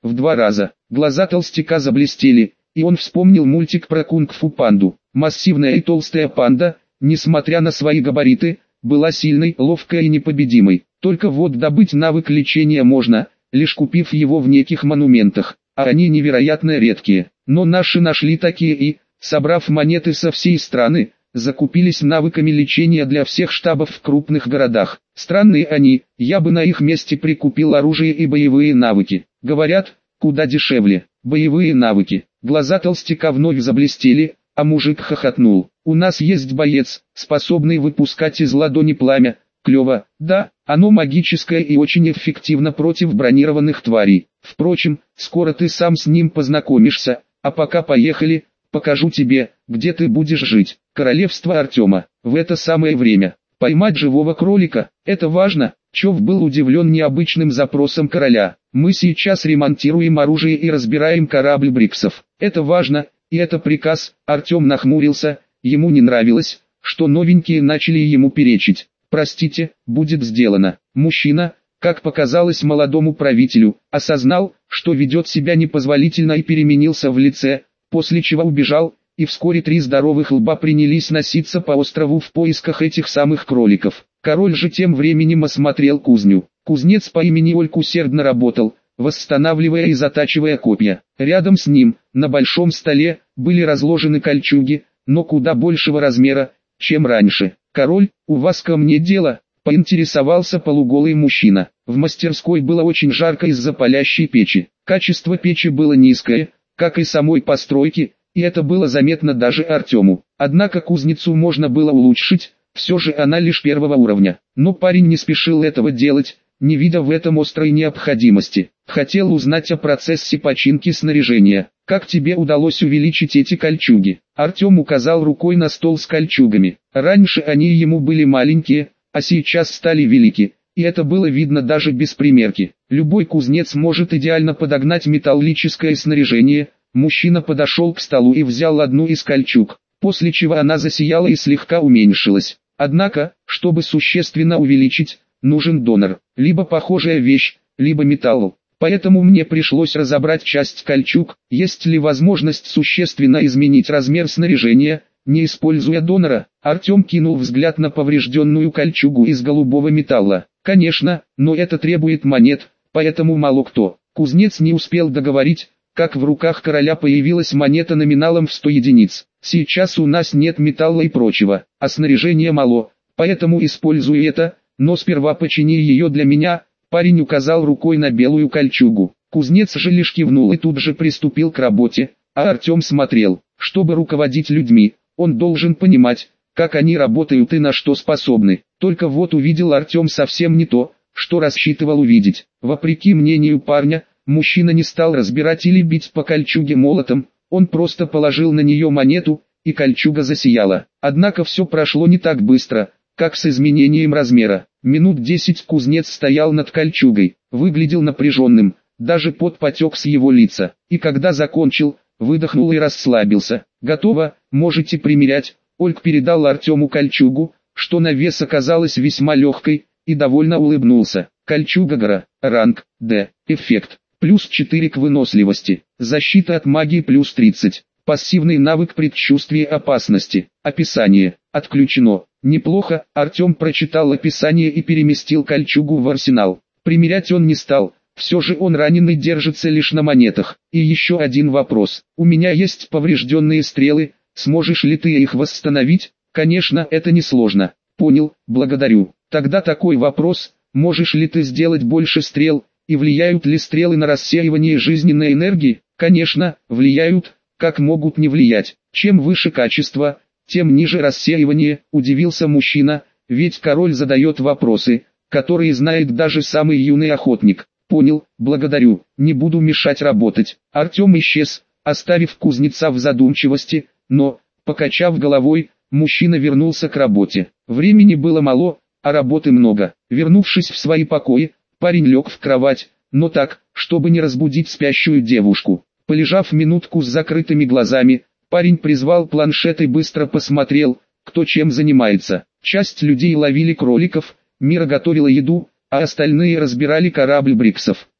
в 2 раза. Глаза толстяка заблестели, и он вспомнил мультик про кунг-фу панду. Массивная и толстая панда, несмотря на свои габариты, была сильной, ловкой и непобедимой. Только вот добыть навык лечения можно, лишь купив его в неких монументах, а они невероятно редкие. Но наши нашли такие и, собрав монеты со всей страны, закупились навыками лечения для всех штабов в крупных городах. Странные они, я бы на их месте прикупил оружие и боевые навыки. Говорят, куда дешевле. Боевые навыки. Глаза толстяка вновь заблестели, а мужик хохотнул. У нас есть боец, способный выпускать из ладони пламя. Клево, да, оно магическое и очень эффективно против бронированных тварей. Впрочем, скоро ты сам с ним познакомишься, а пока поехали, покажу тебе, где ты будешь жить. Королевство Артема. В это самое время. Поймать живого кролика, это важно. Чов был удивлен необычным запросом короля. Мы сейчас ремонтируем оружие и разбираем корабль Бриксов. Это важно, и это приказ. Артем нахмурился, ему не нравилось, что новенькие начали ему перечить. Простите, будет сделано. Мужчина, как показалось молодому правителю, осознал, что ведет себя непозволительно и переменился в лице, после чего убежал, и вскоре 3 здоровых лба принялись носиться по острову в поисках этих самых кроликов. Король же тем временем осмотрел кузню. Кузнец по имени Ольк усердно работал, восстанавливая и затачивая копья. Рядом с ним, на большом столе, были разложены кольчуги, но куда большего размера, чем раньше. «Король, у вас ко мне дело?» — поинтересовался полуголый мужчина. В мастерской было очень жарко из-за палящей печи. Качество печи было низкое, как и самой постройки, и это было заметно даже Артему. Однако кузницу можно было улучшить, все же она лишь 1-го уровня. Но парень не спешил этого делать, не видя в этом острой необходимости. Хотел узнать о процессе починки снаряжения. «Как тебе удалось увеличить эти кольчуги?» Артем указал рукой на стол с кольчугами. Раньше они ему были маленькие, а сейчас стали велики, и это было видно даже без примерки. Любой кузнец может идеально подогнать металлическое снаряжение. Мужчина подошел к столу и взял одну из кольчуг, после чего она засияла и слегка уменьшилась. Однако, чтобы существенно увеличить, нужен донор, либо похожая вещь, либо металл. Поэтому мне пришлось разобрать часть кольчуг. Есть ли возможность существенно изменить размер снаряжения, не используя донора? Артем кинул взгляд на поврежденную кольчугу из голубого металла. Конечно, но это требует монет, поэтому мало кто. Кузнец не успел договорить, как в руках короля появилась монета номиналом в 100 единиц. Сейчас у нас нет металла и прочего, а снаряжения мало, поэтому использую это, но сперва почини ее для меня. Парень указал рукой на белую кольчугу. Кузнец же лишь кивнул и тут же приступил к работе, а Артем смотрел. Чтобы руководить людьми, он должен понимать, как они работают и на что способны. Только вот увидел Артем совсем не то, что рассчитывал увидеть. Вопреки мнению парня, мужчина не стал разбирать или бить по кольчуге молотом, он просто положил на нее монету, и кольчуга засияла. Однако все прошло не так быстро, как с изменением размера. Минут 10 кузнец стоял над кольчугой, выглядел напряженным, даже пот потек с его лица. И когда закончил, выдохнул и расслабился. «Готово, можете примерять». Ольк передал Артему кольчугу, что на вес оказалась весьма легкой, и довольно улыбнулся. Кольчуга гора, ранг, D, эффект, плюс 4 к выносливости, защита от магии плюс 30. Пассивный навык предчувствия опасности. Описание. Отключено. Неплохо. Артем прочитал описание и переместил кольчугу в арсенал. Примерять он не стал. Все же он раненый держится лишь на монетах. И еще один вопрос. У меня есть поврежденные стрелы. Сможешь ли ты их восстановить? Конечно, это несложно. Понял, благодарю. Тогда такой вопрос. Можешь ли ты сделать больше стрел? И влияют ли стрелы на рассеивание жизненной энергии? Конечно, влияют. Как могут не влиять? Чем выше качество, тем ниже рассеивание, удивился мужчина, ведь король задает вопросы, которые знает даже самый юный охотник. Понял, благодарю, не буду мешать работать. Артем исчез, оставив кузнеца в задумчивости, но, покачав головой, мужчина вернулся к работе. Времени было мало, а работы много. Вернувшись в свои покои, парень лег в кровать, но так, чтобы не разбудить спящую девушку. Полежав минутку с закрытыми глазами, парень призвал планшет и быстро посмотрел, кто чем занимается. Часть людей ловили кроликов, Мира готовила еду, а остальные разбирали корабль Бриксов.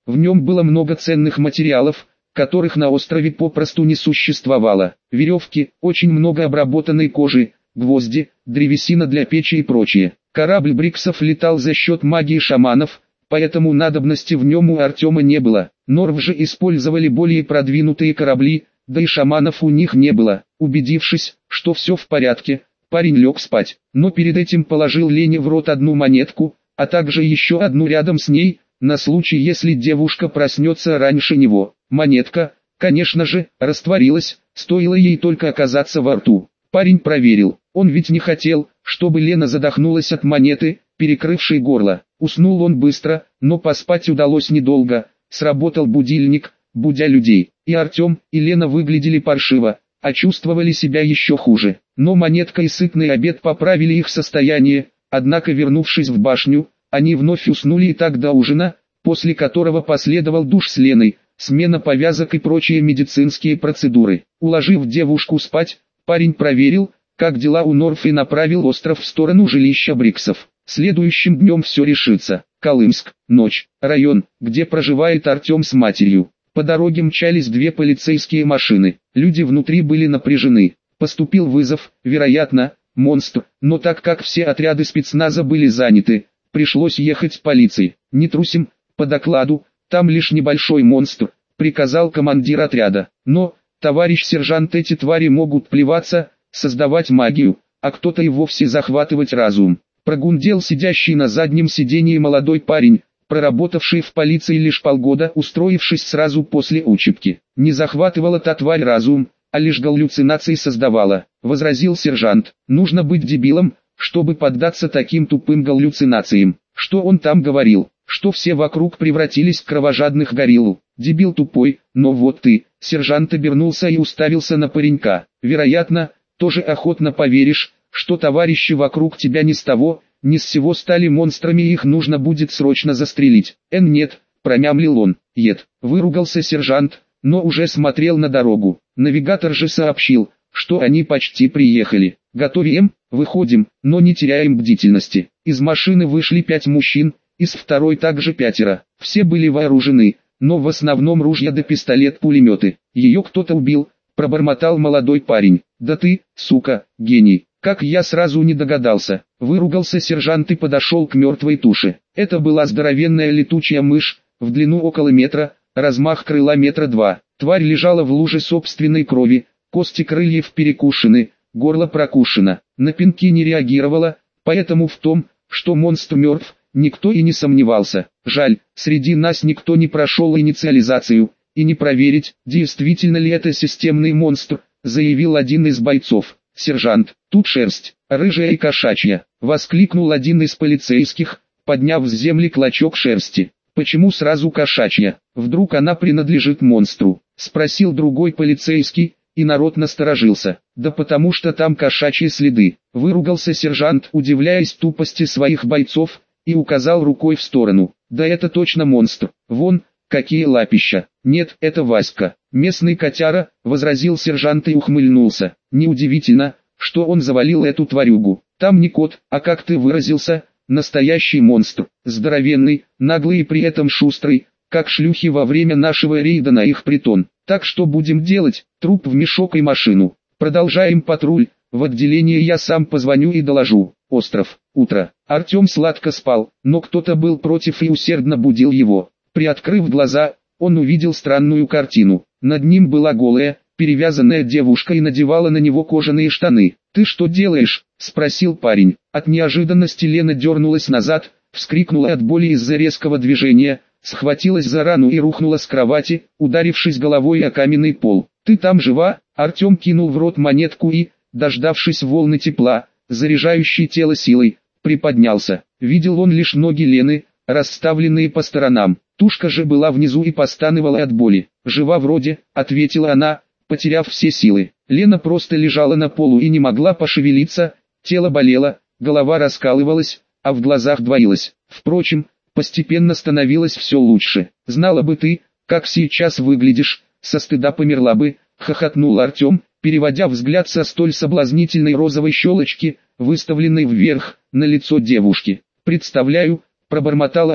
В нем было много ценных материалов, которых на острове попросту не существовало. Веревки, очень много обработанной кожи, гвозди, древесина для печи и прочее. Корабль Бриксов летал за счет магии шаманов, поэтому надобности в нем у Артема не было. Норв же использовали более продвинутые корабли, да и шаманов у них не было. Убедившись, что все в порядке, парень лег спать, но перед этим положил Лене в рот одну монетку, а также еще одну рядом с ней, на случай если девушка проснется раньше него. Монетка, конечно же, растворилась, стоило ей только оказаться во рту. Парень проверил, он ведь не хотел, чтобы Лена задохнулась от монеты, перекрывшей горло. Уснул он быстро, но поспать удалось недолго. Сработал будильник, будя людей. И Артем, и Лена выглядели паршиво, а чувствовали себя еще хуже. Но монетка и сытный обед поправили их состояние, однако вернувшись в башню, они вновь уснули и так до ужина, после которого последовал душ с Леной, смена повязок и прочие медицинские процедуры. Уложив девушку спать, парень проверил, как дела у Норф и направил остров в сторону жилища Бриксов. Следующим днем все решится. Колымск, ночь, район, где проживает Артем с матерью. По дороге мчались две полицейские машины. Люди внутри были напряжены. Поступил вызов, вероятно, монстр, но так как все отряды спецназа были заняты, пришлось ехать полиции. Не трусим, по докладу, там лишь небольшой монстр, приказал командир отряда. Но, товарищ сержант, эти твари могут плеваться, создавать магию, а кто-то и вовсе захватывать разум. Прогундел сидящий на заднем сидении молодой парень, проработавший в полиции лишь полгода, устроившись сразу после учебки. Не захватывала та тварь разум, а лишь галлюцинации создавала, возразил сержант. Нужно быть дебилом, чтобы поддаться таким тупым галлюцинациям. Что он там говорил? Что все вокруг превратились в кровожадных гориллу. Дебил тупой, но вот ты. Сержант обернулся и уставился на паренька. Вероятно, тоже охотно поверишь, что товарищи вокруг тебя ни с того, ни с сего стали монстрами и их нужно будет срочно застрелить. Нет, промямлил он. Выругался сержант, но уже смотрел на дорогу. Навигатор же сообщил, что они почти приехали. Готовим, выходим, но не теряем бдительности. Из машины вышли 5 мужчин, из второй также 5. Все были вооружены, но в основном ружья да пистолет-пулеметы. Ее кто-то убил, пробормотал молодой парень. Да ты, сука, гений. Как я сразу не догадался. Выругался сержант и подошел к мертвой туше. Это была здоровенная летучая мышь, в длину около метра, размах крыла 2 метра. Тварь лежала в луже собственной крови, кости крыльев перекушены, горло прокушено. На пинки не реагировала, поэтому в том, что монстр мертв, никто и не сомневался. Жаль, среди нас никто не прошел инициализацию, и не проверить, действительно ли это системный монстр, заявил один из бойцов. «Сержант, тут шерсть, рыжая и кошачья», — воскликнул один из полицейских, подняв с земли клочок шерсти. «Почему сразу кошачья? Вдруг она принадлежит монстру?» — спросил другой полицейский, и народ насторожился. «Да потому что там кошачьи следы», — выругался сержант, удивляясь тупости своих бойцов, и указал рукой в сторону. «Да это точно монстр, вон, какие лапища». «Нет, это Васька, местный котяра», — возразил сержант и ухмыльнулся. «Неудивительно, что он завалил эту тварюгу. Там не кот, а как ты выразился, настоящий монстр, здоровенный, наглый и при этом шустрый, как шлюхи во время нашего рейда на их притон. Так что будем делать? Труп в мешок и машину. Продолжаем патруль, в отделение я сам позвоню и доложу». Остров, утро. Артем сладко спал, но кто-то был против и усердно будил его. Приоткрыв глаза, он увидел странную картину. Над ним была голая, перевязанная девушка и надевала на него кожаные штаны. «Ты что делаешь?» – спросил парень. От неожиданности Лена дернулась назад, вскрикнула от боли из-за резкого движения, схватилась за рану и рухнула с кровати, ударившись головой о каменный пол. «Ты там жива?» Артем кинул в рот монетку и, дождавшись волны тепла, заряжающей тело силой, приподнялся. Видел он лишь ноги Лены, расставленные по сторонам. Тушка же была внизу и постановала от боли. «Жива вроде», — ответила она, потеряв все силы. Лена просто лежала на полу и не могла пошевелиться, тело болело, голова раскалывалась, а в глазах двоилось. Впрочем, постепенно становилось все лучше. «Знала бы ты, как сейчас выглядишь, со стыда померла бы», — хохотнул Артем, переводя взгляд со столь соблазнительной розовой щелочки, выставленной вверх, на лицо девушки. «Представляю», — пробормотала она,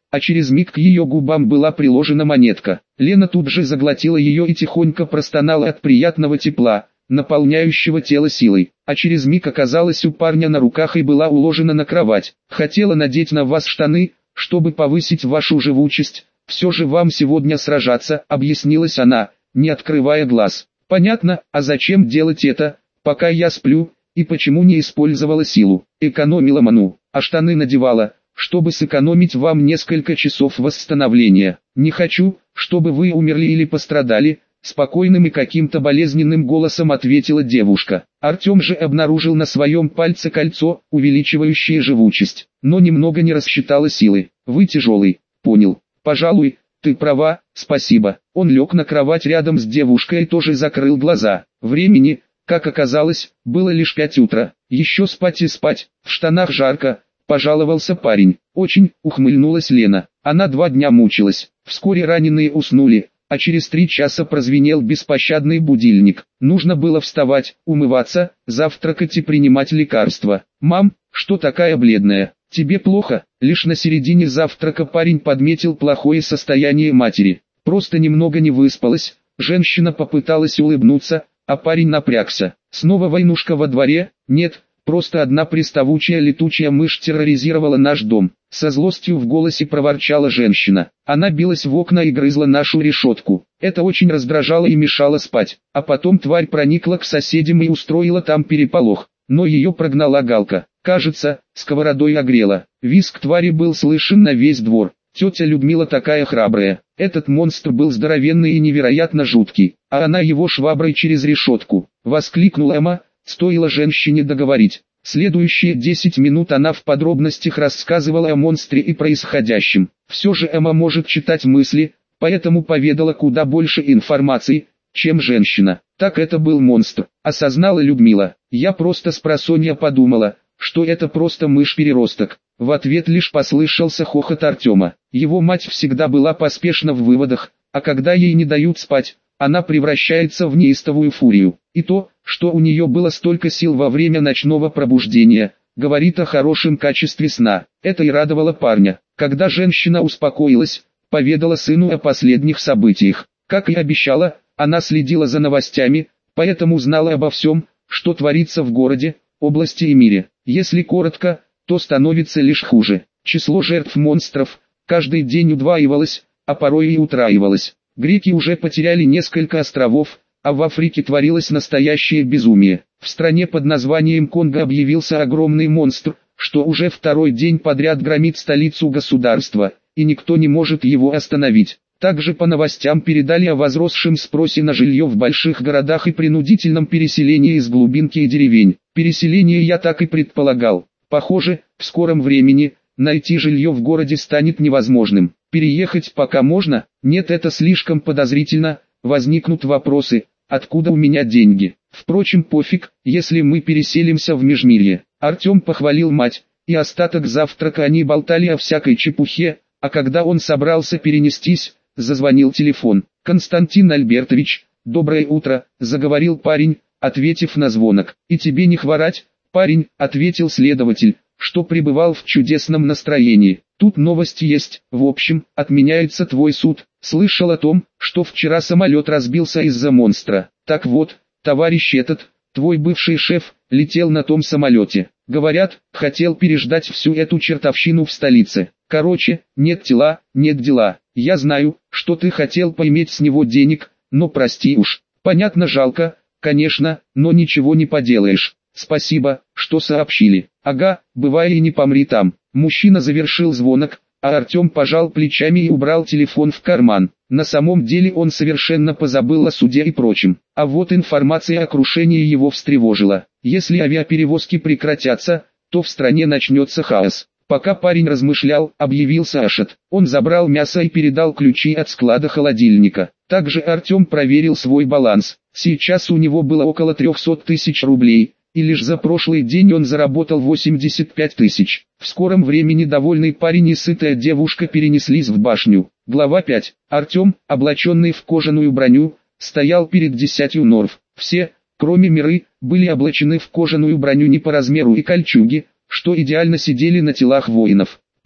а через миг к ее губам была приложена монетка. Лена тут же заглотила ее и тихонько простонала от приятного тепла, наполняющего тело силой, а через миг оказалась у парня на руках и была уложена на кровать. «Хотела надеть на вас штаны, чтобы повысить вашу живучесть, все же вам сегодня сражаться», — объяснилась она, не открывая глаз. «Понятно, а зачем делать это, пока я сплю, и почему не использовала силу? Экономила ману, а штаны надевала, чтобы сэкономить вам несколько часов восстановления. Не хочу, чтобы вы умерли или пострадали», — спокойным и каким-то болезненным голосом ответила девушка. Артем же обнаружил на своем пальце кольцо, увеличивающее живучесть, но немного не рассчитала силы. «Вы тяжелый». «Понял. Пожалуй, ты права, спасибо». Он лег на кровать рядом с девушкой и тоже закрыл глаза. Времени, как оказалось, было лишь 5 утра. «Еще спать и спать, в штанах жарко», — пожаловался парень. «Очень», — ухмыльнулась Лена. Она 2 дня мучилась. Вскоре раненые уснули, а через 3 часа прозвенел беспощадный будильник. Нужно было вставать, умываться, завтракать и принимать лекарства. «Мам, что такая бледная? Тебе плохо?» Лишь на середине завтрака парень подметил плохое состояние матери. Просто немного не выспалась. Женщина попыталась улыбнуться, а парень напрягся. «Снова войнушка во дворе?» «Нет, просто одна приставучая летучая мышь терроризировала наш дом», — со злостью в голосе проворчала женщина. «Она билась в окна и грызла нашу решетку. Это очень раздражало и мешало спать. А потом тварь проникла к соседям и устроила там переполох. Но ее прогнала Галка. Кажется, сковородой огрела. Визг твари был слышен на весь двор. Тетя Людмила такая храбрая. Этот монстр был здоровенный и невероятно жуткий, а она его шваброй через решетку», — воскликнула Эмма. Стоило женщине договорить. Следующие 10 минут она в подробностях рассказывала о монстре и происходящем. Все же Эмма может читать мысли, поэтому поведала куда больше информации, чем женщина. «Так это был монстр», — осознала Людмила. «Я просто спросонья подумала, что это просто мышь-переросток». В ответ лишь послышался хохот Артема. Его мать всегда была поспешна в выводах, а когда ей не дают спать, она превращается в неистовую фурию. И то, что у нее было столько сил во время ночного пробуждения, говорит о хорошем качестве сна. Это и радовало парня. Когда женщина успокоилась, поведала сыну о последних событиях. Как и обещала, она следила за новостями, поэтому знала обо всем, что творится в городе, области и мире. Если коротко, то становится лишь хуже. Число жертв монстров каждый день удваивалось, а порой и утраивалось. Греки уже потеряли несколько островов, а в Африке творилось настоящее безумие. В стране под названием Конго объявился огромный монстр, что уже 2-й день подряд громит столицу государства, и никто не может его остановить. Также по новостям передали о возросшем спросе на жилье в больших городах и принудительном переселении из глубинки и деревень. Переселение я так и предполагал. Похоже, в скором времени найти жилье в городе станет невозможным. Переехать пока можно? Нет, это слишком подозрительно. Возникнут вопросы, откуда у меня деньги? Впрочем, пофиг, если мы переселимся в Межмирье. Артем похвалил мать, и остаток завтрака они болтали о всякой чепухе, а когда он собрался перенестись, зазвонил телефон. «Константин Альбертович, доброе утро», — заговорил парень, ответив на звонок. «И тебе не хворать, парень», — ответил следователь, что пребывал в чудесном настроении. «Тут новости есть. В общем, отменяется твой суд. Слышал о том, что вчера самолет разбился из-за монстра. Так вот, товарищ этот, твой бывший шеф, летел на том самолете. Говорят, хотел переждать всю эту чертовщину в столице. Короче, нет тела, нет дела. Я знаю, что ты хотел поиметь с него денег, но прости уж. Понятно, жалко, конечно, но ничего не поделаешь. Спасибо, что сообщили. Ага, бывай и не помри там». Мужчина завершил звонок, а Артем пожал плечами и убрал телефон в карман. На самом деле он совершенно позабыл о суде и прочем. А вот информация о крушении его встревожила. Если авиаперевозки прекратятся, то в стране начнется хаос. Пока парень размышлял, объявился Ашот. Он забрал мясо и передал ключи от склада холодильника. Также Артем проверил свой баланс. Сейчас у него было около 300 тысяч рублей, и лишь за прошлый день он заработал 85 тысяч. В скором времени довольный парень и сытая девушка перенеслись в башню. Глава 5. Артем, облаченный в кожаную броню, стоял перед 10 норв. Все, кроме Миры, были облачены в кожаную броню не по размеру и кольчуги, что идеально сидели на телах воинов.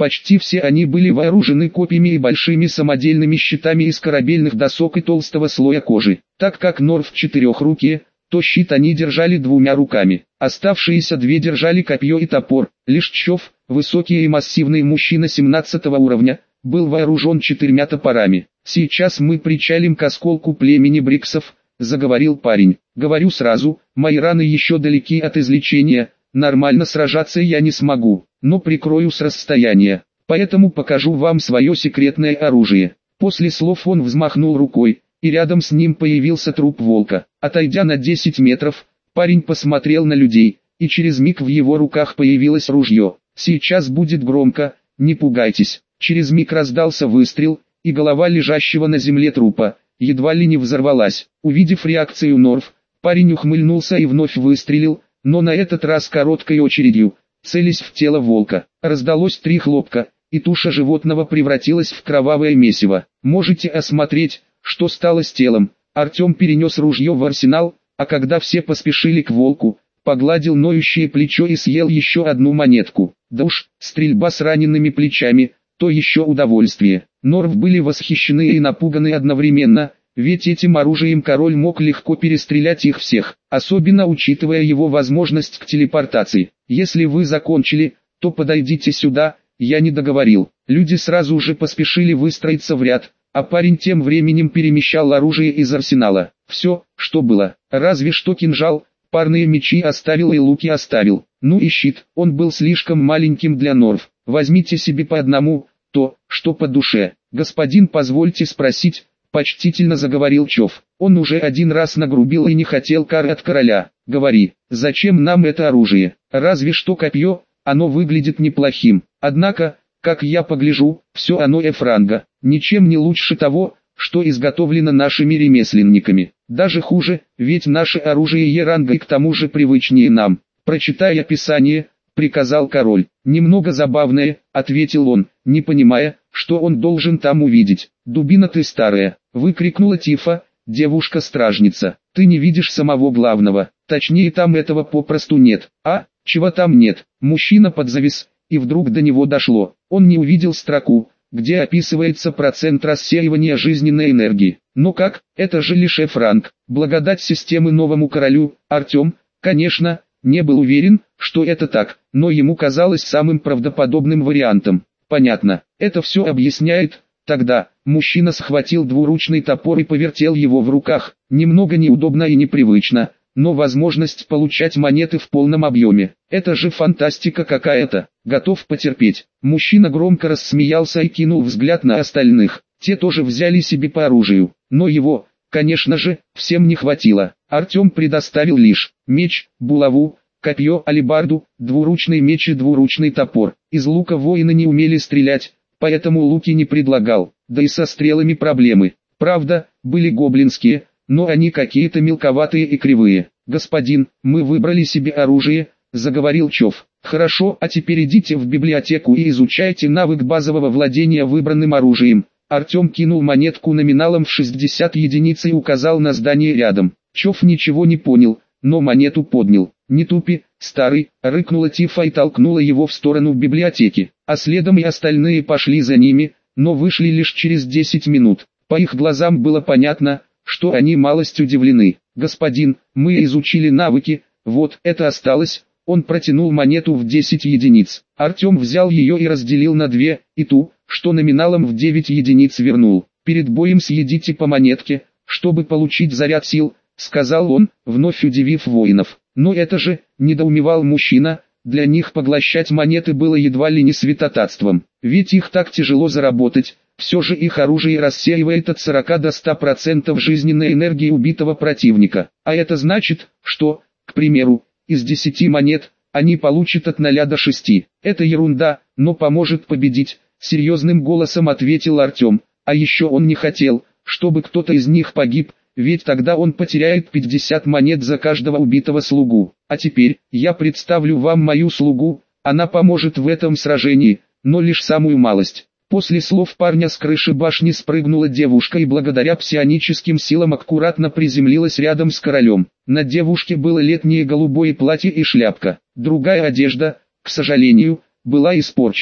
Почти все они были вооружены копьями и большими самодельными щитами из корабельных досок и толстого слоя кожи. Так как Норф четырехрукие, то щит они держали двумя руками. Оставшиеся две держали копье и топор. Лишь Чов, высокий и массивный мужчина 17 уровня, был вооружен 4 топорами. «Сейчас мы причалим к осколку племени Бриксов», — заговорил парень. «Говорю сразу, мои раны еще далеки от излечения, нормально сражаться я не смогу, но прикрою с расстояния, поэтому покажу вам свое секретное оружие». После слов он взмахнул рукой, и рядом с ним появился труп волка. Отойдя на 10 метров, парень посмотрел на людей, и через миг в его руках появилось ружье. «Сейчас будет громко, не пугайтесь». Через миг раздался выстрел, и голова лежащего на земле трупа едва ли не взорвалась. Увидев реакцию Норф, парень ухмыльнулся и вновь выстрелил, но на этот раз короткой очередью, целясь в тело волка. Раздалось 3 хлопка, и туша животного превратилась в кровавое месиво. «Можете осмотреть, что стало с телом». Артем перенес ружье в арсенал, а когда все поспешили к волку, погладил ноющее плечо и съел еще одну монетку. Да уж, стрельба с ранеными плечами, то еще удовольствие. Норф были восхищены и напуганы одновременно, ведь этим оружием король мог легко перестрелять их всех, особенно учитывая его возможность к телепортации. «Если вы закончили, то подойдите сюда», я не договорил. Люди сразу же поспешили выстроиться в ряд, а парень тем временем перемещал оружие из арсенала. Все, что было, разве что кинжал, парные мечи оставил и луки оставил. Ну и щит, он был слишком маленьким для Норф. «Возьмите себе по одному, то, что по душе». «Господин, позвольте спросить», — почтительно заговорил Чов. Он уже один раз нагрубил и не хотел кары от короля. «Говори, зачем нам это оружие? Разве что копье, оно выглядит неплохим. Однако, как я погляжу, все оно F-ранга, ничем не лучше того, что изготовлено нашими ремесленниками. Даже хуже, ведь наше оружие Е-ранга и к тому же привычнее нам». «Прочитай описание», — приказал король. «Немного забавное», — ответил он, не понимая, что он должен там увидеть. «Дубина ты старая», — выкрикнула Тифа, девушка-стражница. «Ты не видишь самого главного, точнее там этого попросту нет». «А, чего там нет?» Мужчина подзавис, и вдруг до него дошло. Он не увидел строку, где описывается процент рассеивания жизненной энергии. «Ну как, это же лишь F-ранг, благодать системы новому королю». Артем, конечно, не был уверен, что это так, но ему казалось самым правдоподобным вариантом. «Понятно, это все объясняет». Тогда мужчина схватил двуручный топор и повертел его в руках. Немного неудобно и непривычно, но возможность получать монеты в полном объеме. Это же фантастика какая-то. Готов потерпеть. Мужчина громко рассмеялся и кинул взгляд на остальных. Те тоже взяли себе по оружию, но его, конечно же, всем не хватило. Артем предоставил лишь меч, булаву, копье, алебарду, двуручный меч и двуручный топор. Из лука воины не умели стрелять, поэтому луки не предлагал, да и со стрелами проблемы. Правда, были гоблинские, но они какие-то мелковатые и кривые. «Господин, мы выбрали себе оружие», — заговорил Чов. «Хорошо, а теперь идите в библиотеку и изучайте навык базового владения выбранным оружием». Артем кинул монетку номиналом в 60 единиц и указал на здание рядом. Чов ничего не понял, но монету поднял. «Не тупи, старый», — рыкнула Тифа и толкнула его в сторону библиотеки. А следом и остальные пошли за ними, но вышли лишь через 10 минут. По их глазам было понятно, что они малость удивлены. «Господин, мы изучили навыки, вот это осталось». Он протянул монету в 10 единиц. Артем взял ее и разделил на 2, и ту, что номиналом в 9 единиц вернул. «Перед боем съедите по монетке, чтобы получить заряд сил», — сказал он, вновь удивив воинов. «Но это же», — недоумевал мужчина, — для них поглощать монеты было едва ли не святотатством. Ведь их так тяжело заработать, все же их оружие рассеивает от 40 до 100% жизненной энергии убитого противника. А это значит, что, к примеру, из 10 монет, они получат от 0 до 6. «Это ерунда, но поможет победить», — серьезным голосом ответил Артем. А еще он не хотел, чтобы кто-то из них погиб, ведь тогда он потеряет 50 монет за каждого убитого слугу. «А теперь, я представлю вам мою слугу, она поможет в этом сражении, но лишь самую малость». После слов парня с крыши башни спрыгнула девушка и благодаря псионическим силам аккуратно приземлилась рядом с королем. На девушке было летнее голубое платье и шляпка. Другая одежда, к сожалению, была испорчена.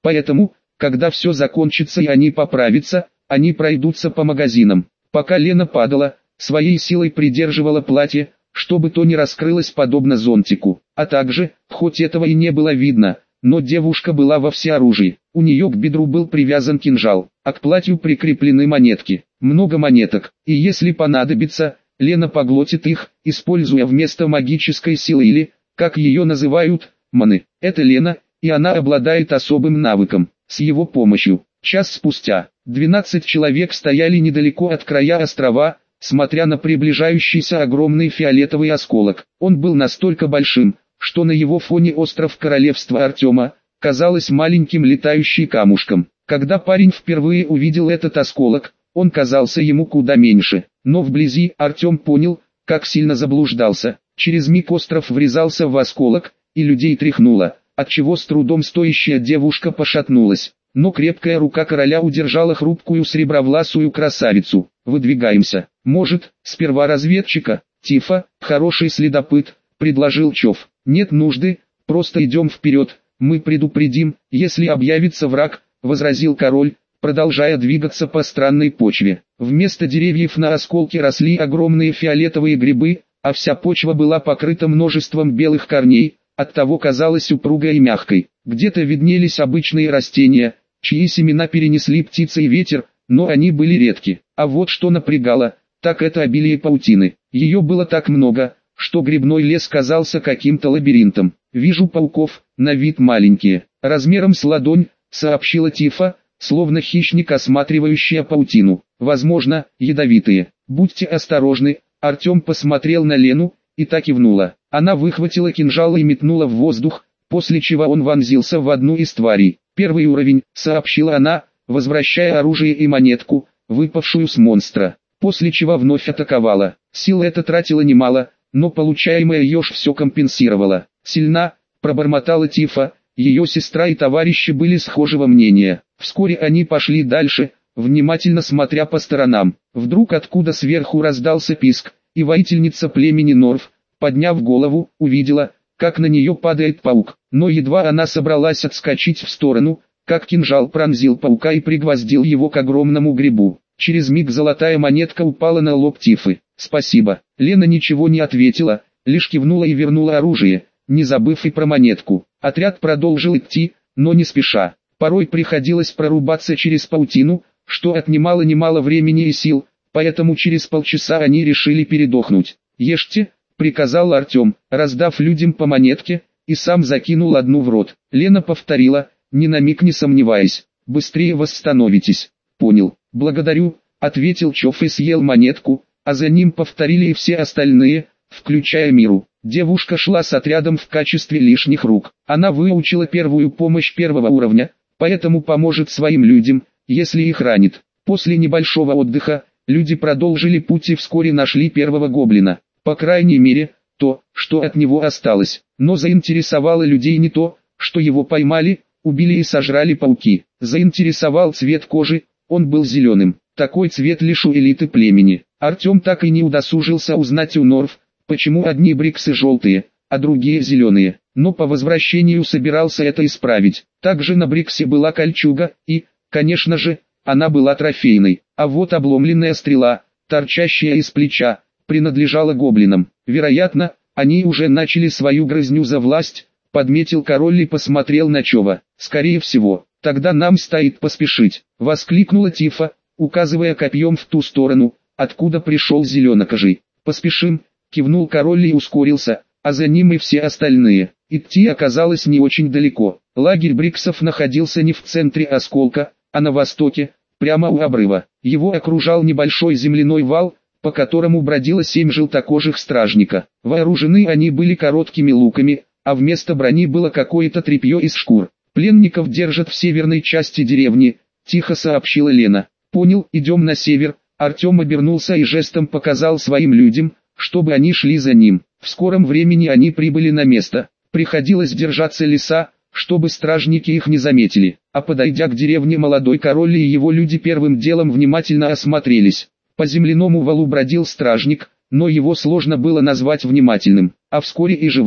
Поэтому, когда все закончится и они поправятся, они пройдутся по магазинам. Пока Лена падала, своей силой придерживала платье, чтобы то не раскрылось подобно зонтику. А также, хоть этого и не было видно, но девушка была во всеоружии. У нее к бедру был привязан кинжал, а к платью прикреплены монетки. Много монеток, и если понадобится, Лена поглотит их, используя вместо магической силы или, как ее называют, маны. Это Лена, и она обладает особым навыком. С его помощью, час спустя, 12 человек стояли недалеко от края острова, смотря на приближающийся огромный фиолетовый осколок. Он был настолько большим, что на его фоне остров королевства Артема казалось маленьким летающим камушком. Когда парень впервые увидел этот осколок, он казался ему куда меньше, но вблизи Артем понял, как сильно заблуждался. Через миг остров врезался в осколок, и людей тряхнуло, отчего с трудом стоящая девушка пошатнулась. Но крепкая рука короля удержала хрупкую сребровласую красавицу. «Выдвигаемся. Может, сперва разведчика?» «Тифа, хороший следопыт», — предложил Чов. «Нет нужды, просто идем вперед, мы предупредим, если объявится враг», — возразил король, продолжая двигаться по странной почве. Вместо деревьев на осколке росли огромные фиолетовые грибы, а вся почва была покрыта множеством белых корней, оттого казалась упругой и мягкой. Где-то виднелись обычные растения, чьи семена перенесли птицы и ветер, но они были редки. А вот что напрягало, так это обилие паутины. Ее было так много, что грибной лес казался каким-то лабиринтом. «Вижу пауков, на вид маленькие, размером с ладонь», — сообщила Тифа, словно хищник, осматривающий паутину. «Возможно, ядовитые. Будьте осторожны». Артем посмотрел на Лену, и та кивнула. Она выхватила кинжал и метнула в воздух, после чего он вонзился в одну из тварей. «Первый уровень», — сообщила она, возвращая оружие и монетку, выпавшую с монстра, после чего вновь атаковала. Сил это тратило немало, но получаемая еж все компенсировала. «Сильна», — пробормотала Тифа, ее сестра и товарищи были схожего мнения. Вскоре они пошли дальше, внимательно смотря по сторонам. Вдруг откуда сверху раздался писк, и воительница племени Норф, подняв голову, увидела, как на нее падает паук. Но едва она собралась отскочить в сторону, как кинжал пронзил паука и пригвоздил его к огромному грибу. Через миг золотая монетка упала на лоб Тифы. «Спасибо». Лена ничего не ответила, лишь кивнула и вернула оружие, не забыв и про монетку. Отряд продолжил идти, но не спеша. Порой приходилось прорубаться через паутину, что отнимало немало времени и сил, поэтому через полчаса они решили передохнуть. «Ешьте», — приказал Артем, раздав людям по монетке, и сам закинул одну в рот. Лена повторила, ни на миг не сомневаясь: «Быстрее восстановитесь». «Понял, благодарю», — ответил Чов и съел монетку, а за ним повторили и все остальные, включая Миру. Девушка шла с отрядом в качестве лишних рук. Она выучила первую помощь первого уровня, поэтому поможет своим людям, если их ранит. После небольшого отдыха, люди продолжили путь и вскоре нашли первого гоблина. По крайней мере, то, что от него осталось. Но заинтересовало людей не то, что его поймали, убили и сожрали пауки. Заинтересовал цвет кожи, он был зеленым. Такой цвет лишь у элиты племени. Артем так и не удосужился узнать у Норф, почему одни бриксы желтые, а другие зеленые. Но по возвращению собирался это исправить. Также на бриксе была кольчуга, и, конечно же, она была трофейной. А вот обломленная стрела, торчащая из плеча, принадлежала гоблинам. Вероятно, они уже начали свою грызню за власть, подметил король и посмотрел на Чова. «Скорее всего, тогда нам стоит поспешить», — воскликнула Тифа, указывая копьем в ту сторону, откуда пришел зеленокожий. «Поспешим», — кивнул король и ускорился, а за ним и все остальные. Идти оказалось не очень далеко. Лагерь бриксов находился не в центре осколка, а на востоке, прямо у обрыва. Его окружал небольшой земляной вал, по которому бродило 7 желтокожих стражника. Вооружены они были короткими луками, а вместо брони было какое-то тряпье из шкур. «Пленников держат в северной части деревни», — тихо сообщила Лена. «Понял, идем на север». Артем обернулся и жестом показал своим людям, чтобы они шли за ним. В скором времени они прибыли на место. Приходилось держаться леса, чтобы стражники их не заметили. А подойдя к деревне, молодой король и его люди первым делом внимательно осмотрелись. По земляному валу бродил стражник, но его сложно было назвать внимательным, а вскоре и живым.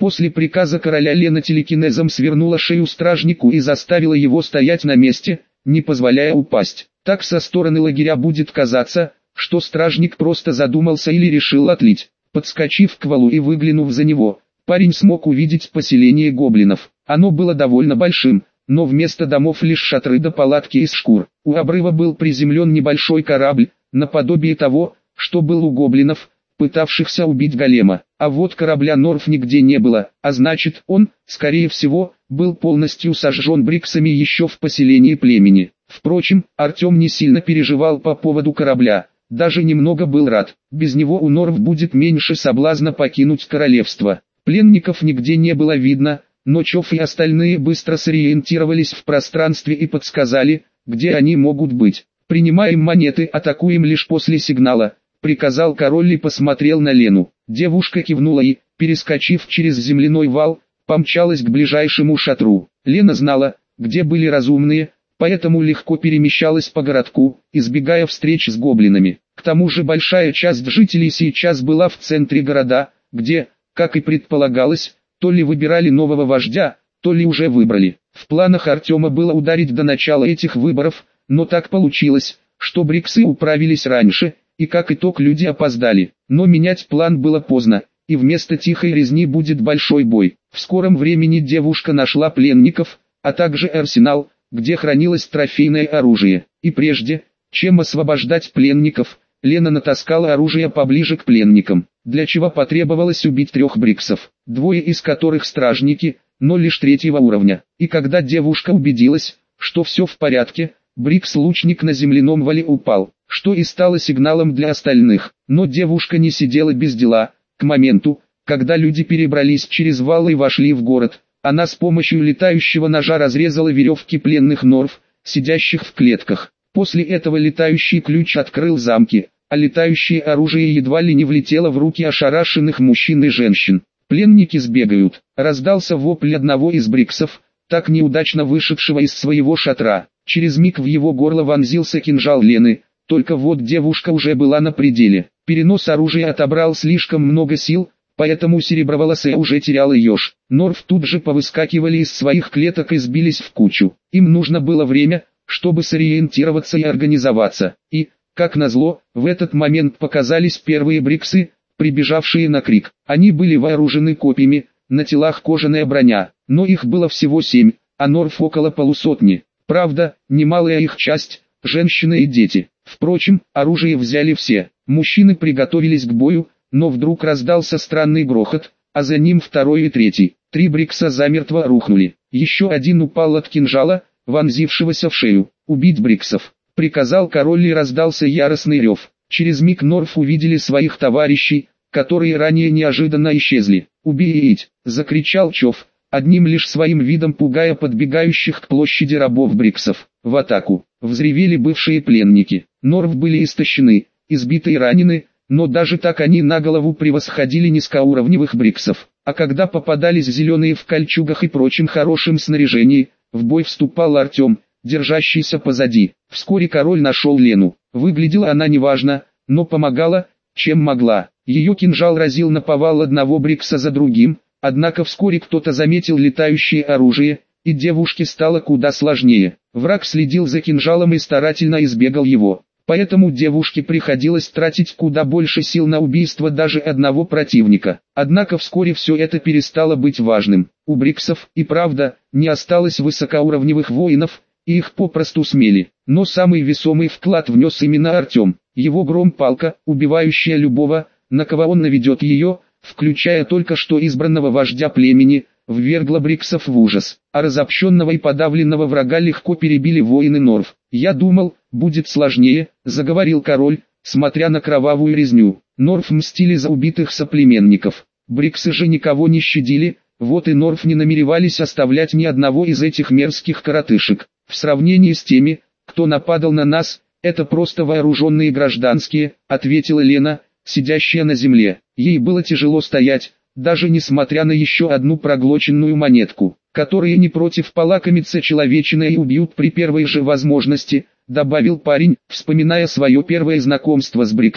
После приказа короля Лена телекинезом свернула шею стражнику и заставила его стоять на месте, не позволяя упасть. Так со стороны лагеря будет казаться, что стражник просто задумался или решил отлить. Подскочив к валу и выглянув за него, парень смог увидеть поселение гоблинов. Оно было довольно большим, но вместо домов лишь шатры да палатки из шкур. У обрыва был приземлен небольшой корабль, наподобие того, что был у гоблинов, пытавшихся убить голема. А вот корабля Норф нигде не было, а значит он, скорее всего, был полностью сожжен бриксами еще в поселении племени. Впрочем, Артем не сильно переживал по поводу корабля, даже немного был рад. Без него у Норф будет меньше соблазна покинуть королевство. Пленников нигде не было видно, но Чов и остальные быстро сориентировались в пространстве и подсказали, где они могут быть. «Принимаем монеты, атакуем лишь после сигнала», — приказал король и посмотрел на Лену. Девушка кивнула и, перескочив через земляной вал, помчалась к ближайшему шатру. Лена знала, где были разумные, поэтому легко перемещалась по городку, избегая встреч с гоблинами. К тому же большая часть жителей сейчас была в центре города, где, как и предполагалось, то ли выбирали нового вождя, то ли уже выбрали. В планах Артема было ударить до начала этих выборов, но так получилось, что бриксы управились раньше, и как итог люди опоздали. Но менять план было поздно, и вместо тихой резни будет большой бой. В скором времени девушка нашла пленников, а также арсенал, где хранилось трофейное оружие. И прежде, чем освобождать пленников, Лена натаскала оружие поближе к пленникам, для чего потребовалось убить 3 бриксов, 2 из которых стражники, но лишь 3-го уровня. И когда девушка убедилась, что все в порядке, брикс-лучник на земляном вале упал, что и стало сигналом для остальных. Но девушка не сидела без дела. К моменту, когда люди перебрались через вал и вошли в город, она с помощью летающего ножа разрезала веревки пленных Норф, сидящих в клетках. После этого летающий ключ открыл замки, а летающее оружие едва ли не влетело в руки ошарашенных мужчин и женщин. «Пленники сбегают», — раздался вопль одного из бриксов, так неудачно вышедшего из своего шатра. Через миг в его горло вонзился кинжал Лены, только вот девушка уже была на пределе. Перенос оружия отобрал слишком много сил, поэтому сереброволосая уже теряла еж. Норф тут же повыскакивали из своих клеток и сбились в кучу. Им нужно было время, чтобы сориентироваться и организоваться. И, как назло, в этот момент показались первые бриксы, прибежавшие на крик. Они были вооружены копьями, на телах кожаная броня, но их было всего 7, а Норф около полусотни. Правда, немалая их часть – женщины и дети. Впрочем, оружие взяли все. Мужчины приготовились к бою, но вдруг раздался странный грохот, а за ним 2-й и 3-й. 3 брикса замертво рухнули. Еще один упал от кинжала, вонзившегося в шею. «Убить бриксов!» — приказал король, и раздался яростный рев. Через миг Норф увидели своих товарищей, которые ранее неожиданно исчезли. «Убить!» — закричал Чов, одним лишь своим видом пугая подбегающих к площади рабов бриксов. В атаку взревели бывшие пленники. Норф были истощены, избиты и ранены, но даже так они на голову превосходили низкоуровневых бриксов. А когда попадались зеленые в кольчугах и прочем хорошем снаряжении, в бой вступал Артем, держащийся позади. Вскоре король нашел Лену. Выглядела она неважно, но помогала, чем могла. Ее кинжал разил наповал одного брикса за другим, однако вскоре кто-то заметил летающее оружие, и девушке стало куда сложнее. Враг следил за кинжалом и старательно избегал его. Поэтому девушке приходилось тратить куда больше сил на убийство даже одного противника. Однако вскоре все это перестало быть важным. У бриксов, и правда, не осталось высокоуровневых воинов, и их попросту смели. Но самый весомый вклад внес именно Артем. Его гром-палка, убивающая любого, на кого он наведет ее, включая только что избранного вождя племени, ввергла бриксов в ужас. А разобщенного и подавленного врага легко перебили воины Норф. «Я думал, будет сложнее», — заговорил король, смотря на кровавую резню. Норф мстили за убитых соплеменников. Бриксы же никого не щадили, вот и Норф не намеревались оставлять ни одного из этих мерзких коротышек. В сравнении с теми, кто нападал на нас, это просто вооруженные гражданские, ответила Лена, сидящая на земле. Ей было тяжело стоять, даже несмотря на еще одну проглоченную монетку, которые не против полакомиться человечиной и убьют при первой же возможности, добавил парень, вспоминая свое первое знакомство с бриксами.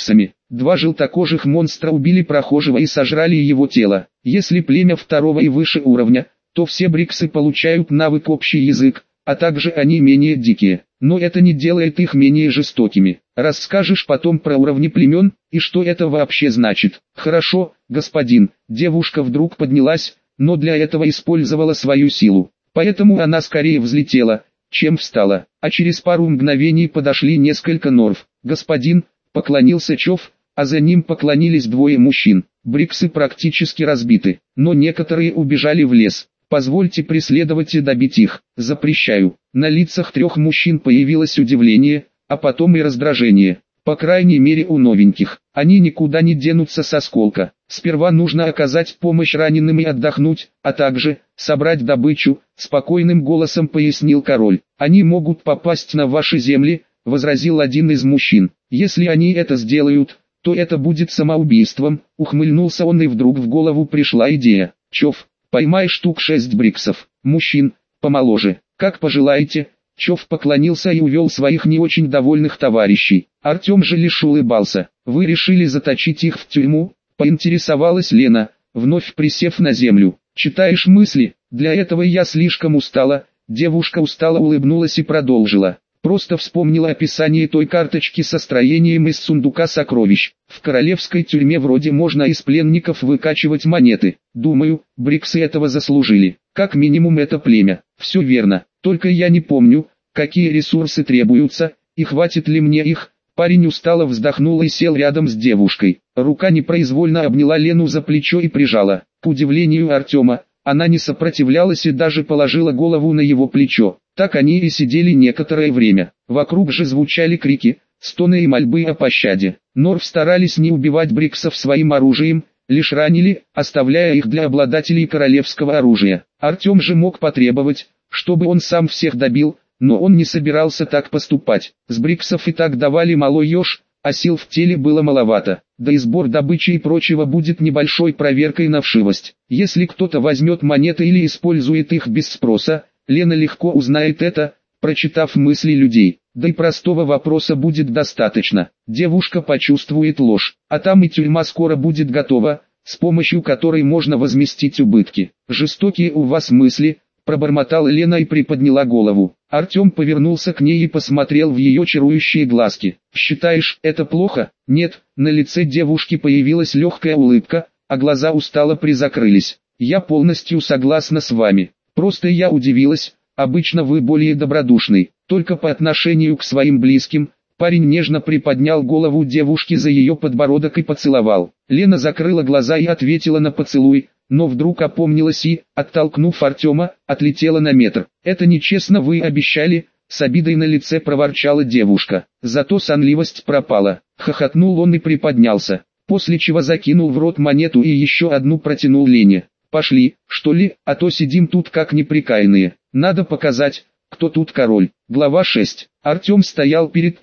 2 желтокожих монстра убили прохожего и сожрали его тело. Если племя второго и выше уровня, то все бриксы получают навык общий язык, а также они менее дикие. Но это не делает их менее жестокими. Расскажешь потом про уровни племен, и что это вообще значит? Хорошо, господин. Девушка вдруг поднялась, но для этого использовала свою силу. Поэтому она скорее взлетела, чем встала. А через пару мгновений подошли несколько норф. Господин, поклонился Чов, а за ним поклонились 2 мужчин. Бриксы практически разбиты, но некоторые убежали в лес. Позвольте преследовать и добить их. Запрещаю. На лицах 3 мужчин появилось удивление, а потом и раздражение. По крайней мере у новеньких. Они никуда не денутся с осколка. Сперва нужно оказать помощь раненым и отдохнуть, а также собрать добычу, спокойным голосом пояснил король. Они могут попасть на ваши земли, возразил один из мужчин. Если они это сделают, то это будет самоубийством, ухмыльнулся он, и вдруг в голову пришла идея. Чов, поймай штук 6 бриксов, мужчин, помоложе, как пожелаете. Чов поклонился и увел своих не очень довольных товарищей. Артем же лишь улыбался. Вы решили заточить их в тюрьму? Поинтересовалась Лена, вновь присев на землю. Читаешь мысли? Для этого я слишком устала. Девушка устало улыбнулась и продолжила. Просто вспомнила описание той карточки со строением из сундука сокровищ. В королевской тюрьме вроде можно из пленников выкачивать монеты. Думаю, бриксы этого заслужили. Как минимум это племя. Все верно. Только я не помню, какие ресурсы требуются, и хватит ли мне их. Парень устало вздохнул и сел рядом с девушкой. Рука непроизвольно обняла Лену за плечо и прижала. К удивлению Артема, она не сопротивлялась и даже положила голову на его плечо. Так они и сидели некоторое время. Вокруг же звучали крики, стоны и мольбы о пощаде. Норф старались не убивать бриксов своим оружием, лишь ранили, оставляя их для обладателей королевского оружия. Артем же мог потребовать, чтобы он сам всех добил, но он не собирался так поступать. С бриксов и так давали малой еж, а сил в теле было маловато. Да и сбор добычи и прочего будет небольшой проверкой на вшивость. Если кто-то возьмет монеты или использует их без спроса, Лена легко узнает это, прочитав мысли людей. Да и простого вопроса будет достаточно. Девушка почувствует ложь, а там и тюрьма скоро будет готова, с помощью которой можно возместить убытки. Жестокие у вас мысли, пробормотала Лена и приподняла голову. Артем повернулся к ней и посмотрел в ее чарующие глазки. «Считаешь, это плохо?» «Нет», на лице девушки появилась легкая улыбка, а глаза устало призакрылись. «Я полностью согласна с вами. Просто я удивилась, обычно вы более добродушный, только по отношению к своим близким». Парень нежно приподнял голову девушки за ее подбородок и поцеловал. Лена закрыла глаза и ответила на поцелуй, но вдруг опомнилась и, оттолкнув Артема, отлетела на метр. «Это нечестно, вы обещали», — с обидой на лице проворчала девушка. Зато сонливость пропала. Хохотнул он и приподнялся, после чего закинул в рот монету и еще одну протянул Лене. «Пошли, что ли, а то сидим тут как неприкаянные. Надо показать, кто тут король». Глава 6. Артем стоял перед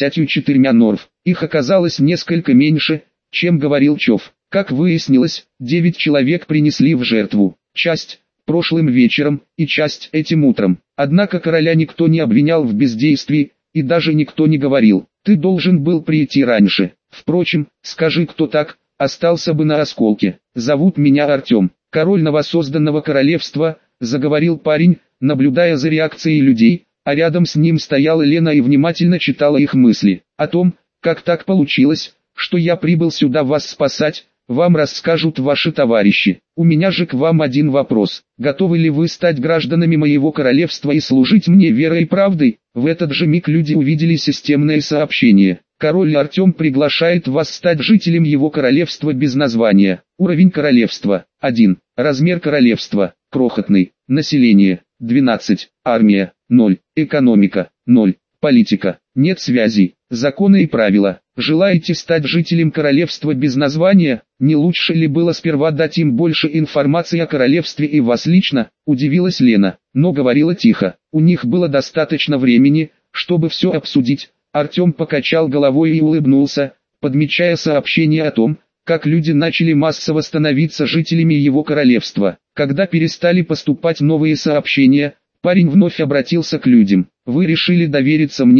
54 норф. Их оказалось несколько меньше, чем говорил Чов. Как выяснилось, 9 человек принесли в жертву. Часть прошлым вечером и часть этим утром. Однако короля никто не обвинял в бездействии, и даже никто не говорил: «Ты должен был прийти раньше». Впрочем, скажи кто так, остался бы на осколке. «Зовут меня Артем, король новосозданного королевства», — заговорил парень, наблюдая за реакцией людей, а рядом с ним стояла Лена и внимательно читала их мысли. «О том, как так получилось, что я прибыл сюда вас спасать, вам расскажут ваши товарищи. У меня же к вам один вопрос. Готовы ли вы стать гражданами моего королевства и служить мне верой и правдой?» В этот же миг люди увидели системное сообщение. Король Артем приглашает вас стать жителем его королевства без названия. Уровень королевства 1. Размер королевства крохотный. Население 12. Армия 0. Экономика 0. Политика. Нет связей. Законы и правила. Желаете стать жителем королевства без названия? Не лучше ли было сперва дать им больше информации о королевстве и вас лично? Удивилась Лена, но говорила тихо. У них было достаточно времени, чтобы все обсудить. Артем покачал головой и улыбнулся, подмечая сообщение о том, как люди начали массово становиться жителями его королевства. Когда перестали поступать новые сообщения, парень вновь обратился к людям. «Вы решили довериться мне,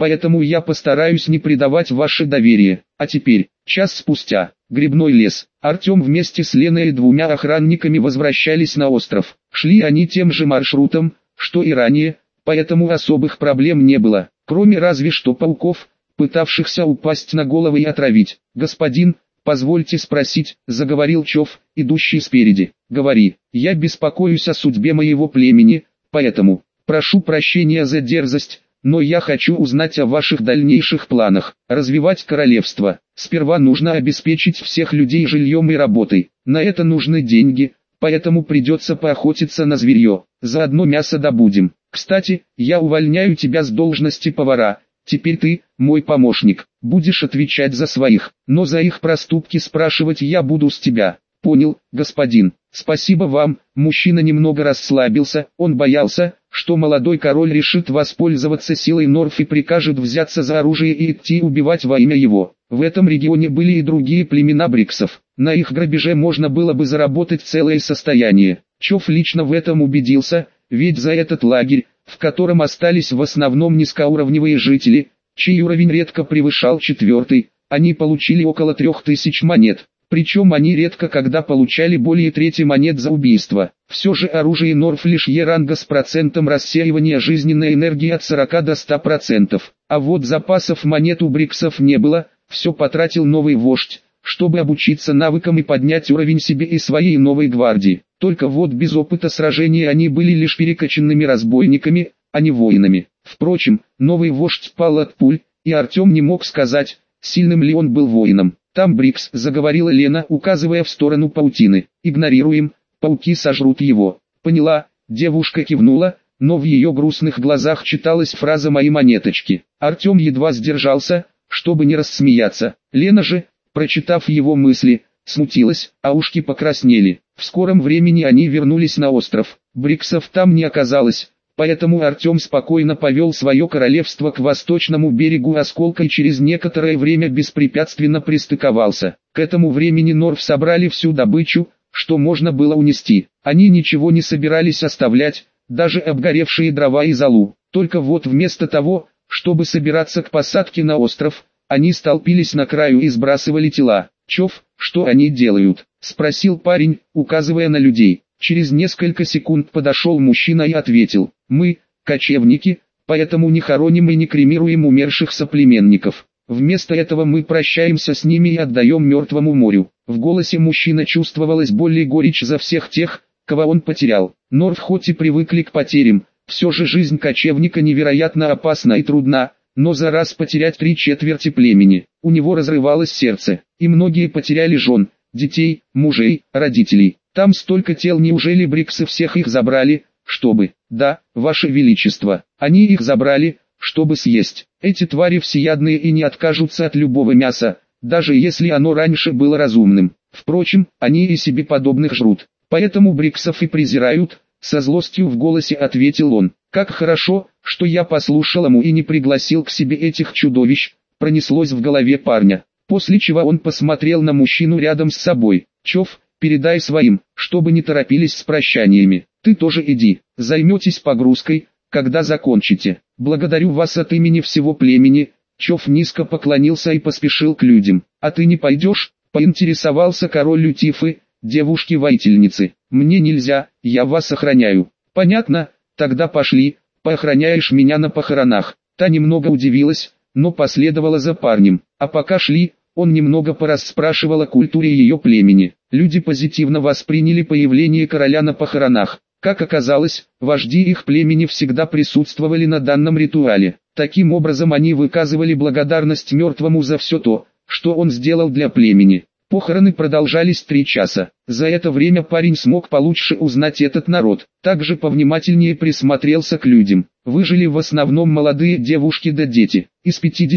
поэтому я постараюсь не предавать ваше доверие. А теперь, час спустя, грибной лес. Артем вместе с Леной и двумя охранниками возвращались на остров. Шли они тем же маршрутом, что и ранее, поэтому особых проблем не было, кроме разве что пауков, пытавшихся упасть на головы и отравить. «Господин, позвольте спросить», — заговорил Чов, идущий спереди. «Говори, я беспокоюсь о судьбе моего племени, поэтому, прошу прощения за дерзость, но я хочу узнать о ваших дальнейших планах. Развивать королевство. Сперва нужно обеспечить всех людей жильем и работой. На это нужны деньги, поэтому придется поохотиться на зверье. Заодно мясо добудем. Кстати, я увольняю тебя с должности повара. Теперь ты, мой помощник, будешь отвечать за своих, но за их проступки спрашивать я буду с тебя». «Понял, господин. Спасибо вам». Мужчина немного расслабился, он боялся, что молодой король решит воспользоваться силой Норф и прикажет взяться за оружие и идти убивать во имя его. В этом регионе были и другие племена бриксов. На их грабеже можно было бы заработать целое состояние. Чов лично в этом убедился, ведь за этот лагерь, в котором остались в основном низкоуровневые жители, чей уровень редко превышал 4, они получили около 3000 монет. Причем они редко когда получали более 1/3 монет за убийство. Все же оружие Норф лишь Е-ранга с процентом рассеивания жизненной энергии от 40 до 100%. А вот запасов монет у бриксов не было, все потратил новый вождь, чтобы обучиться навыкам и поднять уровень себе и своей новой гвардии. Только вот без опыта сражения они были лишь перекачанными разбойниками, а не воинами. Впрочем, новый вождь пал от пуль, и Артем не мог сказать, сильным ли он был воином. «Там Брикс», — заговорила Лена, указывая в сторону паутины. «Игнорируем, пауки сожрут его». «Поняла», — девушка кивнула, но в ее грустных глазах читалась фраза «мои монеточки». Артем едва сдержался, чтобы не рассмеяться. Лена же, прочитав его мысли, смутилась, а ушки покраснели. В скором времени они вернулись на остров. Бриксов там не оказалось. Поэтому Артем спокойно повел свое королевство к восточному берегу Осколка и через некоторое время беспрепятственно пристыковался. К этому времени Норф собрали всю добычу, что можно было унести. Они ничего не собирались оставлять, даже обгоревшие дрова и золу. Только вот вместо того, чтобы собираться к посадке на остров, они столпились на краю и сбрасывали тела. «Чов, что они делают?» — спросил парень, указывая на людей. Через несколько секунд подошел мужчина и ответил: «Мы, кочевники, поэтому не хороним и не кремируем умерших соплеменников. Вместо этого мы прощаемся с ними и отдаем мертвому морю». В голосе мужчины чувствовалась боль и горечь за всех тех, кого он потерял. Норф хоть и привыкли к потерям, все же жизнь кочевника невероятно опасна и трудна, но за раз потерять 3/4 племени, у него разрывалось сердце, и многие потеряли жен, детей, мужей, родителей. Там столько тел, неужели бриксы всех их забрали, чтобы... Да, ваше величество, они их забрали, чтобы съесть. Эти твари всеядные и не откажутся от любого мяса, даже если оно раньше было разумным. Впрочем, они и себе подобных жрут, поэтому бриксов и презирают, со злостью в голосе ответил он. Как хорошо, что я послушал ему и не пригласил к себе этих чудовищ, пронеслось в голове парня. После чего он посмотрел на мужчину рядом с собой. Чов, передай своим, чтобы не торопились с прощаниями. Ты тоже иди, займетесь погрузкой, когда закончите. Благодарю вас от имени всего племени. Чов низко поклонился и поспешил к людям. А ты не пойдешь? Поинтересовался король Лютифы, девушки-воительницы. Мне нельзя, я вас охраняю. Понятно, тогда пошли, поохраняешь меня на похоронах. Та немного удивилась, но последовала за парнем. А пока шли, он немного порасспрашивал о культуре ее племени. Люди позитивно восприняли появление короля на похоронах. Как оказалось, вожди их племени всегда присутствовали на данном ритуале. Таким образом они выказывали благодарность мертвому за все то, что он сделал для племени. Похороны продолжались 3 часа. За это время парень смог получше узнать этот народ. Также повнимательнее присмотрелся к людям. Выжили в основном молодые девушки да дети. Из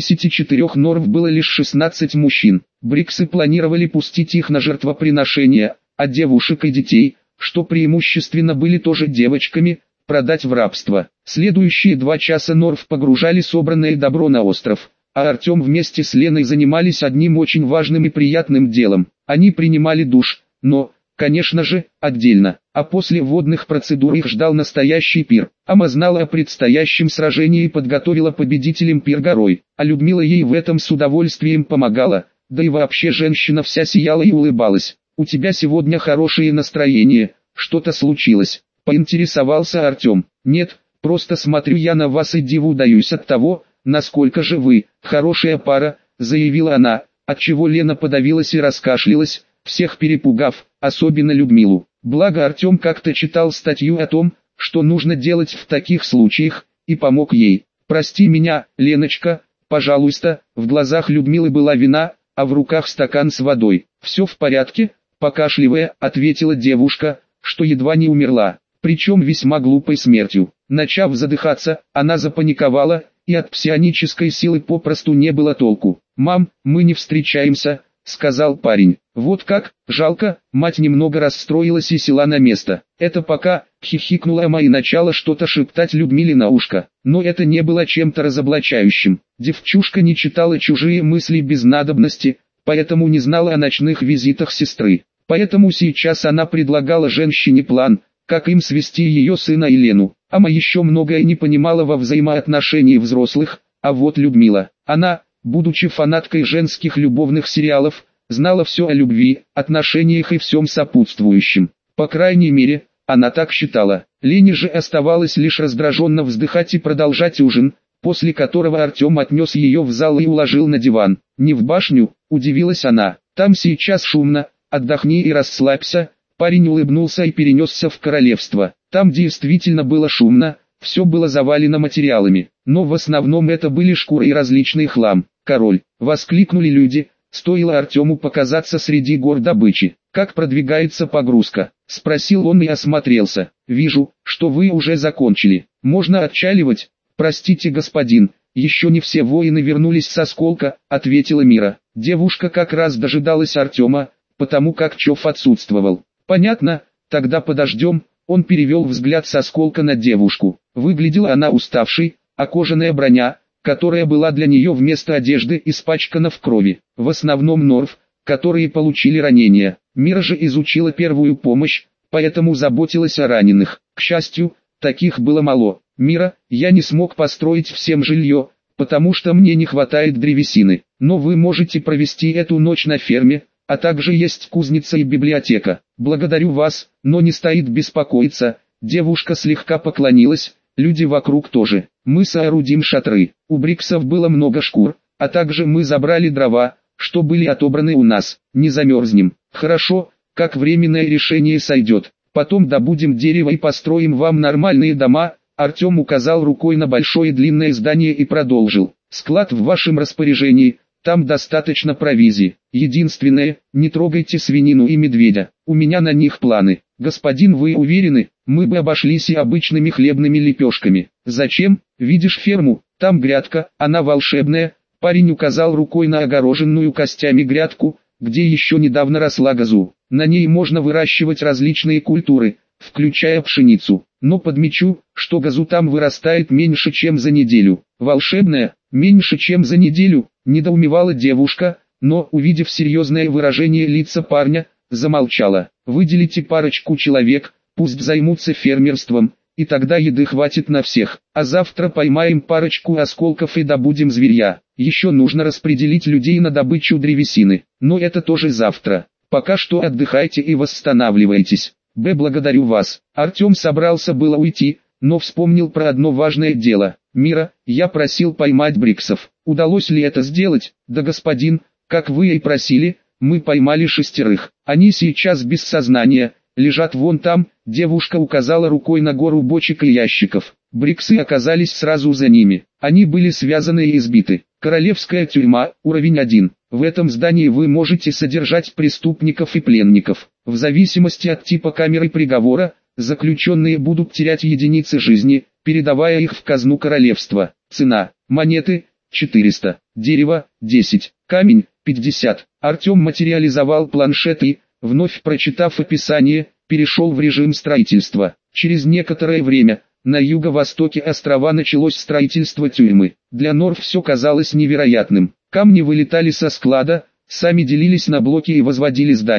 54 Норф было лишь 16 мужчин. Бриксы планировали пустить их на жертвоприношения, а девушек и детей, что преимущественно были тоже девочками, продать в рабство. Следующие 2 часа Норф погружали собранное добро на остров. А Артем вместе с Леной занимались одним очень важным и приятным делом. Они принимали душ, но, Конечно же, отдельно. А после водных процедур их ждал настоящий пир. Ама знала о предстоящем сражении и подготовила победителям пир горой. А Людмила ей в этом с удовольствием помогала. Да и вообще женщина вся сияла и улыбалась. «У тебя сегодня хорошее настроение, что-то случилось?» — поинтересовался Артем. «Нет, просто смотрю я на вас и диву даюсь от того, насколько же вы, хорошая пара», — заявила она, отчего Лена подавилась и раскашлялась, всех перепугав, особенно Людмилу. Благо Артем как-то читал статью о том, что нужно делать в таких случаях, и помог ей. «Прости меня, Леночка, пожалуйста», в глазах Людмилы была вина, а в руках стакан с водой. «Все в порядке?» — покашливая, ответила девушка, что едва не умерла, причем весьма глупой смертью. Начав задыхаться, она запаниковала, и от псионической силы попросту не было толку. «Мам, мы не встречаемся», — сказал парень. «Вот как, жалко», мать немного расстроилась и села на место. «Это пока», — хихикнула Ама и начала что-то шептать Людмиле на ушко. Но это не было чем-то разоблачающим. Девчушка не читала чужие мысли без надобности, поэтому не знала о ночных визитах сестры. Поэтому сейчас она предлагала женщине план, как им свести ее сына и Лену. Ама еще многое не понимала во взаимоотношении взрослых, а вот Людмила, она, будучи фанаткой женских любовных сериалов, знала все о любви, отношениях и всем сопутствующем. По крайней мере, она так считала. Лене же оставалось лишь раздраженно вздыхать и продолжать ужин, после которого Артем отнес ее в зал и уложил на диван. «Не в башню», — удивилась она, — «там сейчас шумно, отдохни и расслабься». Парень улыбнулся и перенесся в королевство. Там действительно было шумно, все было завалено материалами, но в основном это были шкуры и различный хлам. «Король!» — воскликнули люди, стоило Артему показаться среди гор добычи. «Как продвигается погрузка?» — спросил он и осмотрелся. «Вижу, что вы уже закончили. Можно отчаливать?» «Простите, господин, еще не все воины вернулись с осколка», — ответила Мира. Девушка как раз дожидалась Артема, потому как Чов отсутствовал. «Понятно, тогда подождем». Он перевел взгляд с осколка на девушку. Выглядела она уставшей, а кожаная броня, которая была для нее вместо одежды, испачкана в крови. В основном норф, которые получили ранения. Мира же изучила первую помощь, поэтому заботилась о раненых. К счастью, таких было мало. «Мира, я не смог построить всем жилье, потому что мне не хватает древесины. Но вы можете провести эту ночь на ферме, а также есть кузница и библиотека. Благодарю вас, но не стоит беспокоиться». Девушка слегка поклонилась, люди вокруг тоже. «Мы соорудим шатры. У Бриксов было много шкур, а также мы забрали дрова, что были отобраны у нас. Не замерзнем». «Хорошо, как временное решение сойдет. Потом добудем дерево и построим вам нормальные дома». Артем указал рукой на большое длинное здание и продолжил. «Склад в вашем распоряжении. Там достаточно провизии. Единственное, не трогайте свинину и медведя. У меня на них планы. Господин, вы уверены? Мы бы обошлись и обычными хлебными лепешками». «Зачем? Видишь ферму? Там грядка, она волшебная». Парень указал рукой на огороженную костями грядку, где еще недавно росла газу. На ней можно выращивать различные культуры, включая пшеницу. Но подмечу, что газу там вырастает меньше, чем за неделю. «Волшебная? Меньше, чем за неделю?» — недоумевала девушка, но, увидев серьезное выражение лица парня, замолчала. «Выделите парочку человек, пусть займутся фермерством, и тогда еды хватит на всех. А завтра поймаем парочку осколков и добудем зверья. Еще нужно распределить людей на добычу древесины, но это тоже завтра. Пока что отдыхайте и восстанавливайтесь». «Благодарю вас». Артем собрался было уйти, но вспомнил про одно важное дело. «Мира, я просил поймать Бриксов. Удалось ли это сделать?» «Да, господин, как вы и просили, мы поймали 6. Они сейчас без сознания, лежат вон там». Девушка указала рукой на гору бочек и ящиков. Бриксы оказались сразу за ними. Они были связаны и избиты. «Королевская тюрьма, уровень 1. В этом здании вы можете содержать преступников и пленников. В зависимости от типа камеры приговора, заключенные будут терять единицы жизни, передавая их в казну королевства. Цена: монеты – 400, дерево – 10, камень – 50. Артем материализовал планшет и, вновь прочитав описание, перешел в режим строительства. Через некоторое время, на юго-востоке острова началось строительство тюрьмы. Для Норф все казалось невероятным. Камни вылетали со склада, сами делились на блоки и возводили здание.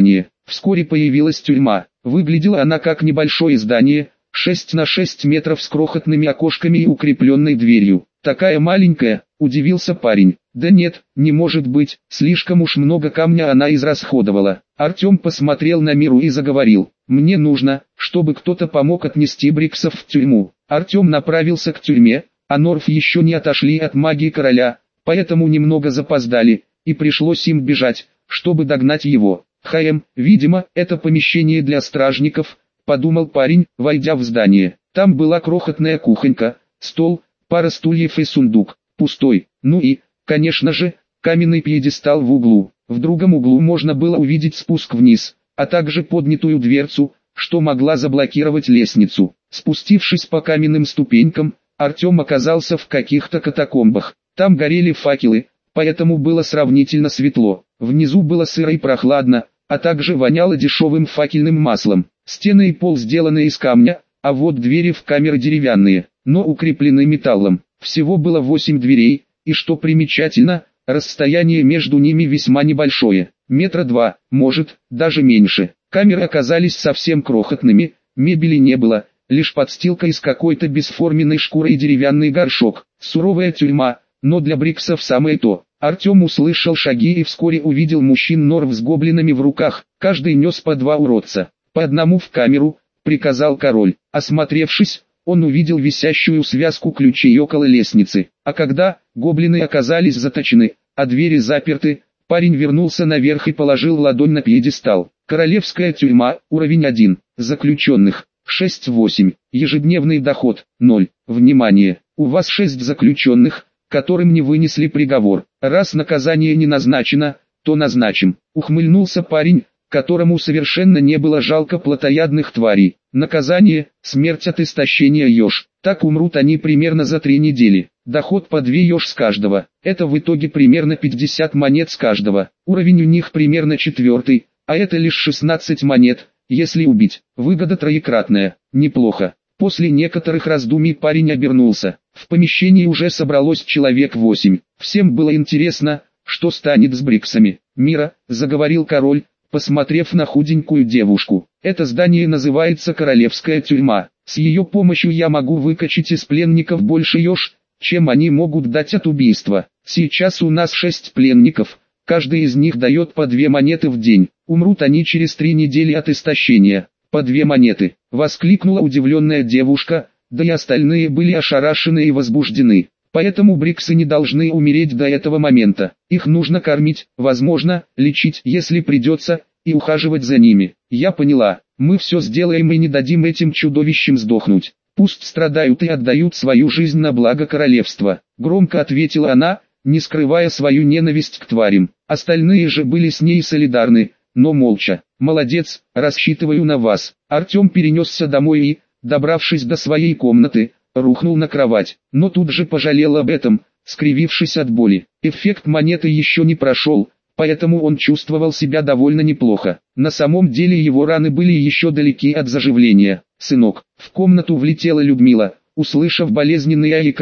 Вскоре появилась тюрьма. Выглядела она как небольшое здание, 6 на 6 метров с крохотными окошками и укрепленной дверью. «Такая маленькая», – удивился парень. «Да нет, не может быть, слишком уж много камня она израсходовала». Артем посмотрел на Миру и заговорил. «Мне нужно, чтобы кто-то помог отнести Бриксов в тюрьму». Артем направился к тюрьме, а Норф еще не отошли от магии короля, поэтому немного запоздали, и пришлось им бежать, чтобы догнать его. Видимо, это помещение для стражников, подумал парень, войдя в здание. Там была крохотная кухонька, стол, пара стульев и сундук, пустой. Ну и, конечно же, каменный пьедестал в углу. В другом углу можно было увидеть спуск вниз, а также поднятую дверцу, что могла заблокировать лестницу. Спустившись по каменным ступенькам, Артем оказался в каких-то катакомбах. Там горели факелы, поэтому было сравнительно светло. Внизу было сыро и прохладно, а также воняло дешевым факельным маслом. Стены и пол сделаны из камня, а вот двери в камеры деревянные, но укреплены металлом. Всего было 8 дверей, и что примечательно, расстояние между ними весьма небольшое, метра 2, может, даже меньше. Камеры оказались совсем крохотными, мебели не было, лишь подстилка из какой-то бесформенной шкуры и деревянный горшок. Суровая тюрьма, но для Бриксов самое то. Артем услышал шаги и вскоре увидел мужчин Норв с гоблинами в руках, каждый нес по 2 уродца. «По одному в камеру», — приказал король. Осмотревшись, он увидел висящую связку ключей около лестницы. А когда гоблины оказались заточены, а двери заперты, парень вернулся наверх и положил ладонь на пьедестал. Королевская тюрьма, уровень 1, заключенных, 6-8, ежедневный доход, 0. Внимание, у вас 6 заключенных, которым не вынесли приговор. Раз наказание не назначено, то назначим. Ухмыльнулся парень, которому совершенно не было жалко плотоядных тварей. Наказание – смерть от истощения еж. Так умрут они примерно за 3 недели. Доход по 2 еж с каждого. Это в итоге примерно 50 монет с каждого. Уровень у них примерно 4, а это лишь 16 монет, если убить. Выгода троекратная. Неплохо. После некоторых раздумий парень обернулся. В помещении уже собралось человек 8. Всем было интересно, что станет с Бриксами. «Мира», — заговорил король, посмотрев на худенькую девушку. «Это здание называется Королевская тюрьма. С ее помощью я могу выкачать из пленников больше еж, чем они могут дать от убийства. Сейчас у нас 6 пленников, каждый из них дает по 2 монеты в день. Умрут они через 3 недели от истощения. По 2 монеты», — воскликнула удивленная девушка, да и остальные были ошарашены и возбуждены. Поэтому Бриксы не должны умереть до этого момента. Их нужно кормить, возможно, лечить, если придется, и ухаживать за ними. «Я поняла, мы все сделаем и не дадим этим чудовищам сдохнуть. Пусть страдают и отдают свою жизнь на благо королевства», — громко ответила она, не скрывая свою ненависть к тварям. Остальные же были с ней солидарны, но молча. «Молодец, рассчитываю на вас». Артем перенесся домой и, добравшись до своей комнаты, рухнул на кровать, но тут же пожалел об этом, скривившись от боли. Эффект монеты еще не прошел, поэтому он чувствовал себя довольно неплохо. На самом деле его раны были еще далеки от заживления. «Сынок», в комнату влетела Людмила, услышав болезненное и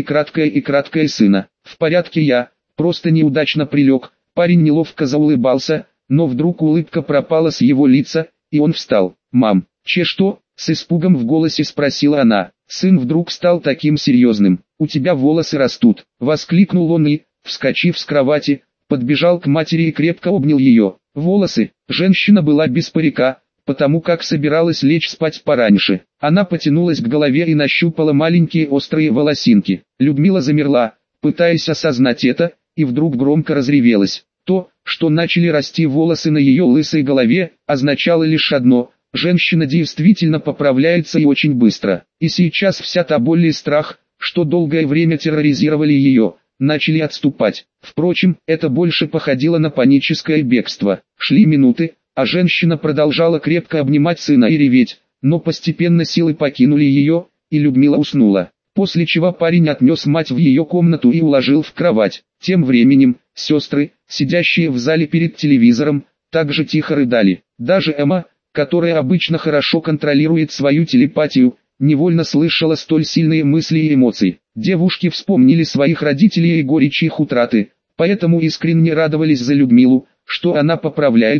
краткое сына. «В порядке я, просто неудачно прилег». Парень неловко заулыбался, но вдруг улыбка пропала с его лица, и он встал. «Мам, что?» — с испугом в голосе спросила она. Сын вдруг стал таким серьезным. «У тебя волосы растут», — воскликнул он и, вскочив с кровати, подбежал к матери и крепко обнял ее. «Волосы?» Женщина была без парика, потому как собиралась лечь спать пораньше. Она потянулась к голове и нащупала маленькие острые волосинки. Людмила замерла, пытаясь осознать это, и вдруг громко разревелась. То, что начали расти волосы на ее лысой голове, означало лишь одно – женщина действительно поправляется и очень быстро. И сейчас вся та боль и страх, что долгое время терроризировали ее, начали отступать. Впрочем, это больше походило на паническое бегство. Шли минуты, а женщина продолжала крепко обнимать сына и реветь, но постепенно силы покинули ее, и Людмила уснула. После чего парень отнес мать в ее комнату и уложил в кровать. Тем временем, сестры, сидящие в зале перед телевизором, также тихо рыдали. Даже Эмма, которая обычно хорошо контролирует свою телепатию, невольно слышала столь сильные мысли и эмоции. Девушки вспомнили своих родителей и горечь их утраты, поэтому искренне радовались за Людмилу, что она поправляется,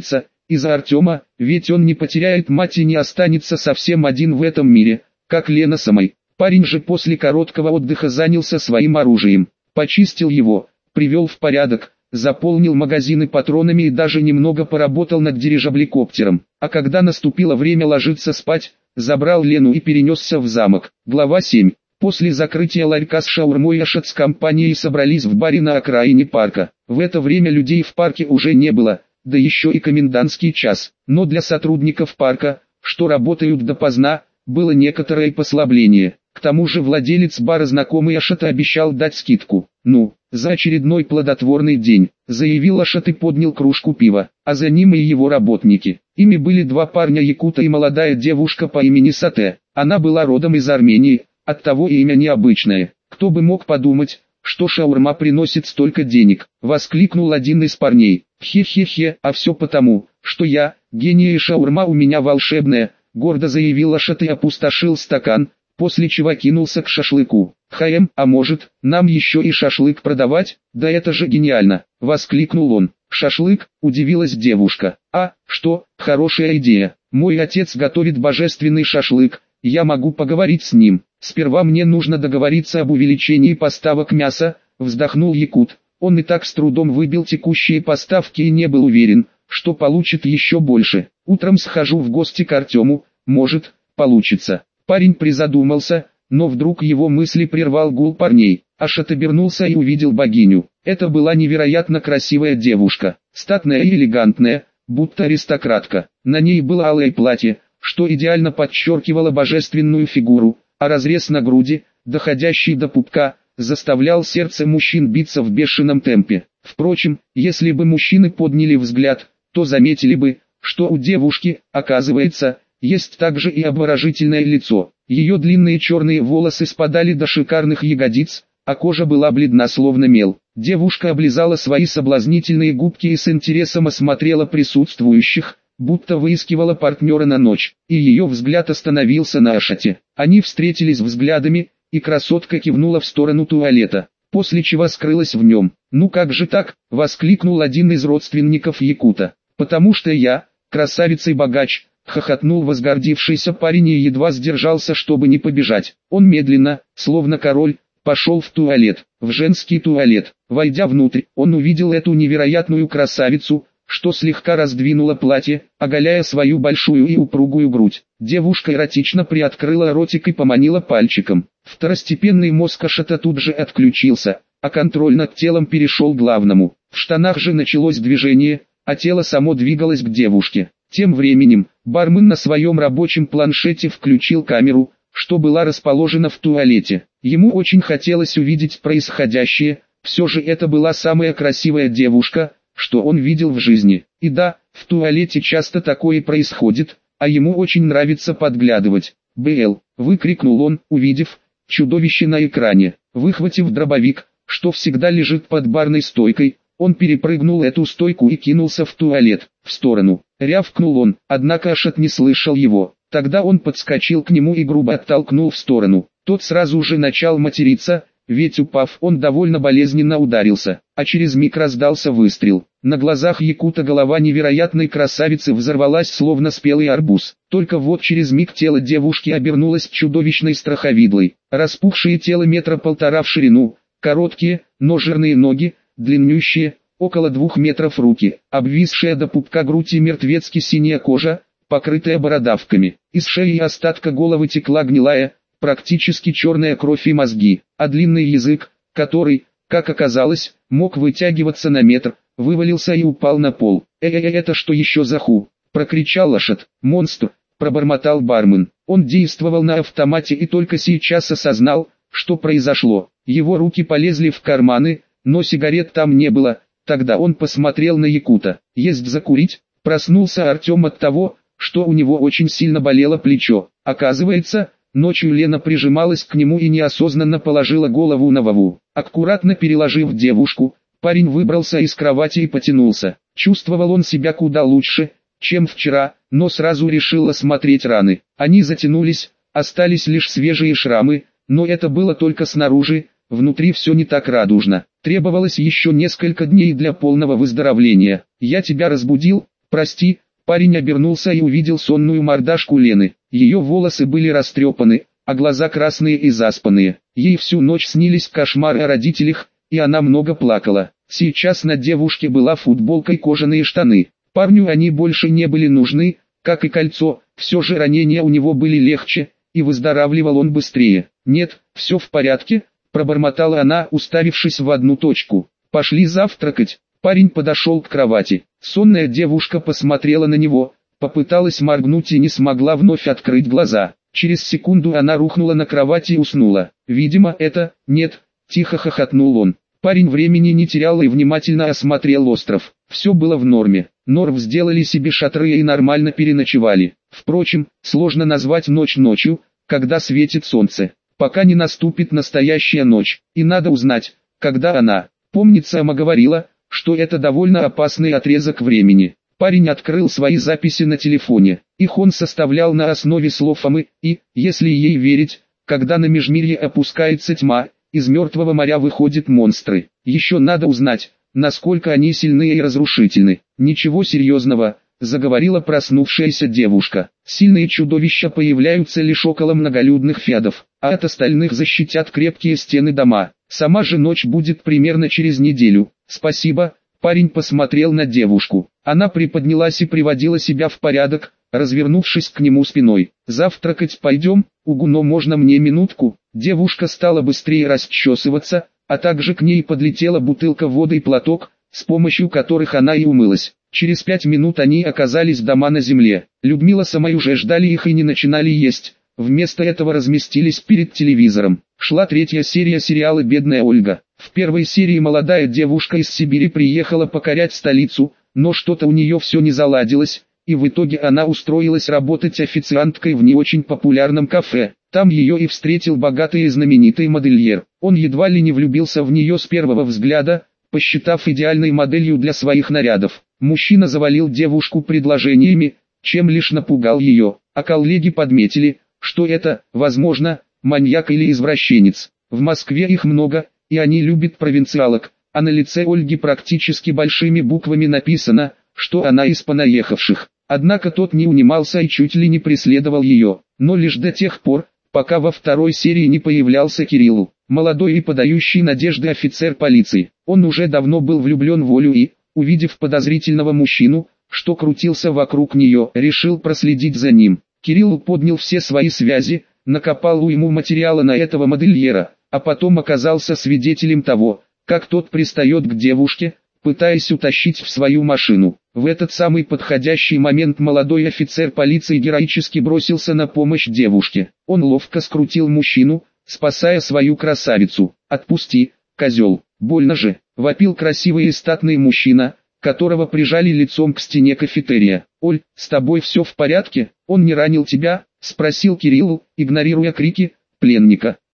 из-за Артема, ведь он не потеряет мать и не останется совсем один в этом мире, как Лена самой. Парень же после короткого отдыха занялся своим оружием, почистил его, привел в порядок, заполнил магазины патронами и даже немного поработал над дирижаблекоптером. А когда наступило время ложиться спать, забрал Лену и перенесся в замок. Глава 7. После закрытия ларька с шаурмой Ашот с компанией собрались в баре на окраине парка. В это время людей в парке уже не было, да еще и комендантский час. Но для сотрудников парка, что работают допоздна, было некоторое послабление. К тому же владелец бара, знакомый Ашота, обещал дать скидку. «Ну, за очередной плодотворный день», — заявил Ашот и поднял кружку пива, а за ним и его работники. Ими были два парня якута и молодая девушка по имени Сате. Она была родом из Армении, оттого и имя необычное. «Кто бы мог подумать, что шаурма приносит столько денег», — воскликнул один из парней. «Хе-хе-хе, а все потому, что я, гений, и шаурма у меня волшебная», — гордо заявил Ашот и опустошил стакан, после чего кинулся к шашлыку. «А может, нам еще и шашлык продавать? Да это же гениально!» — воскликнул он. «Шашлык?» — удивилась девушка. «А, что, хорошая идея. Мой отец готовит божественный шашлык, я могу поговорить с ним. Сперва мне нужно договориться об увеличении поставок мяса», — вздохнул якут. Он и так с трудом выбил текущие поставки и не был уверен, что получит еще больше. «Утром схожу в гости к Артему, может, получится». Парень призадумался, но вдруг его мысли прервал гул парней. Ашот обернулся и увидел богиню. Это была невероятно красивая девушка, статная и элегантная, будто аристократка. На ней было алое платье, что идеально подчеркивало божественную фигуру, а разрез на груди, доходящий до пупка, заставлял сердце мужчин биться в бешеном темпе. Впрочем, если бы мужчины подняли взгляд, то заметили бы, что у девушки, оказывается, есть также и обворожительное лицо. Ее длинные черные волосы спадали до шикарных ягодиц, а кожа была бледна словно мел. Девушка облизала свои соблазнительные губки и с интересом осмотрела присутствующих, будто выискивала партнера на ночь, и ее взгляд остановился на Ашоте. Они встретились взглядами, и красотка кивнула в сторону туалета, после чего скрылась в нем. «Ну как же так?» — воскликнул один из родственников якута. «Потому что я, красавица и богач», — хохотнул возгордившийся парень и едва сдержался, чтобы не побежать. Он медленно, словно король, пошел в туалет, в женский туалет. Войдя внутрь, он увидел эту невероятную красавицу, что слегка раздвинула платье, оголяя свою большую и упругую грудь. Девушка эротично приоткрыла ротик и поманила пальчиком. Второстепенный мозг Ашота тут же отключился, а контроль над телом перешел к главному. В штанах же началось движение, а тело само двигалось к девушке. Тем временем, бармен на своем рабочем планшете включил камеру, что была расположена в туалете. Ему очень хотелось увидеть происходящее, все же это была самая красивая девушка, что он видел в жизни. И да, в туалете часто такое происходит, а ему очень нравится подглядывать. «БЛ!» — выкрикнул он, увидев чудовище на экране. Выхватив дробовик, что всегда лежит под барной стойкой, он перепрыгнул эту стойку и кинулся в туалет. «В сторону!» — рявкнул он, однако Ашот не слышал его. Тогда он подскочил к нему и грубо оттолкнул в сторону. Тот сразу же начал материться, ведь упав, он довольно болезненно ударился, а через миг раздался выстрел. На глазах якута голова невероятной красавицы взорвалась словно спелый арбуз. Только вот через миг тело девушки обернулось чудовищной страховидлой. Распухшее тело 1,5 метра в ширину, короткие, но жирные ноги, длиннющие, около 2 метров руки, обвисшая до пупка грудь и мертвецки синяя кожа, покрытая бородавками. Из шеи и остатка головы текла гнилая, практически черная кровь и мозги, а длинный язык, который, как оказалось, мог вытягиваться на метр, вывалился и упал на пол. Это что еще за ху?» — прокричал Ашот. «Монстр!» — пробормотал бармен. Он действовал на автомате и только сейчас осознал, что произошло. Его руки полезли в карманы, но сигарет там не было. Тогда он посмотрел на якута. «Есть закурить?» Проснулся Артем от того, что у него очень сильно болело плечо. Оказывается, ночью Лена прижималась к нему и неосознанно положила голову на Вову. Аккуратно переложив девушку, парень выбрался из кровати и потянулся. Чувствовал он себя куда лучше, чем вчера, но сразу решил осмотреть раны. Они затянулись, остались лишь свежие шрамы, но это было только снаружи, внутри все не так радужно. Требовалось еще несколько дней для полного выздоровления. «Я тебя разбудил, прости», Парень обернулся и увидел сонную мордашку Лены. Ее волосы были растрепаны, а глаза красные и заспанные. Ей всю ночь снились кошмары о родителях, и она много плакала. Сейчас на девушке была футболка и кожаные штаны. Парню они больше не были нужны, как и кольцо, все же ранения у него были легче, и выздоравливал он быстрее. «Нет, все в порядке», – пробормотала она, уставившись в одну точку. «Пошли завтракать». Парень подошел к кровати. Сонная девушка посмотрела на него, попыталась моргнуть и не смогла вновь открыть глаза. Через секунду она рухнула на кровати и уснула. «Видимо, это... Нет», – тихо хохотнул он. Парень времени не терял и внимательно осмотрел остров. Все было в норме. Норв сделали себе шатры и нормально переночевали. Впрочем, сложно назвать ночь ночью, когда светит солнце. Пока не наступит настоящая ночь. И надо узнать, когда она. Помнится, Ама говорила, что это довольно опасный отрезок времени. Парень открыл свои записи на телефоне. Их он составлял на основе слов Амы, и, если ей верить, когда на межмирье опускается тьма, из мертвого моря выходят монстры. Еще надо узнать, насколько они сильны и разрушительны. «Ничего серьезного», — заговорила проснувшаяся девушка. «Сильные чудовища появляются лишь около многолюдных фьядов, а от остальных защитят крепкие стены дома. Сама же ночь будет примерно через неделю». «Спасибо», — парень посмотрел на девушку. Она приподнялась и приводила себя в порядок, развернувшись к нему спиной. «Завтракать пойдем, Угу, но можно мне минутку?» Девушка стала быстрее расчесываться, а также к ней подлетела бутылка воды и платок, с помощью которых она и умылась. Через 5 минут они оказались дома на земле. Людмила с Амой уже ждали их и не начинали есть. Вместо этого разместились перед телевизором. Шла 3-я серия сериала «Бедная Ольга». В первой серии молодая девушка из Сибири приехала покорять столицу, но что-то у нее все не заладилось, и в итоге она устроилась работать официанткой в не очень популярном кафе. Там ее и встретил богатый и знаменитый модельер. Он едва ли не влюбился в нее с первого взгляда, посчитав идеальной моделью для своих нарядов. Мужчина завалил девушку предложениями, чем лишь напугал ее, а коллеги подметили, что это, возможно, маньяк или извращенец. В Москве их много, и они любят провинциалок, а на лице Ольги практически большими буквами написано, что она из понаехавших. Однако тот не унимался и чуть ли не преследовал ее, но лишь до тех пор, пока во второй серии не появлялся Кириллу, молодой и подающий надежды офицер полиции. Он уже давно был влюблен в Олю и, увидев подозрительного мужчину, что крутился вокруг нее, решил проследить за ним. Кирилл поднял все свои связи, накопал ему материала на этого модельера, а потом оказался свидетелем того, как тот пристает к девушке, пытаясь утащить в свою машину. В этот самый подходящий момент молодой офицер полиции героически бросился на помощь девушке. Он ловко скрутил мужчину, спасая свою красавицу. «Отпусти, козел, больно же!» — вопил красивый и статный мужчина, которого прижали лицом к стене кафетерия. «Оль, с тобой все в порядке? Он не ранил тебя?» — спросил Кирилл, игнорируя крики пленника.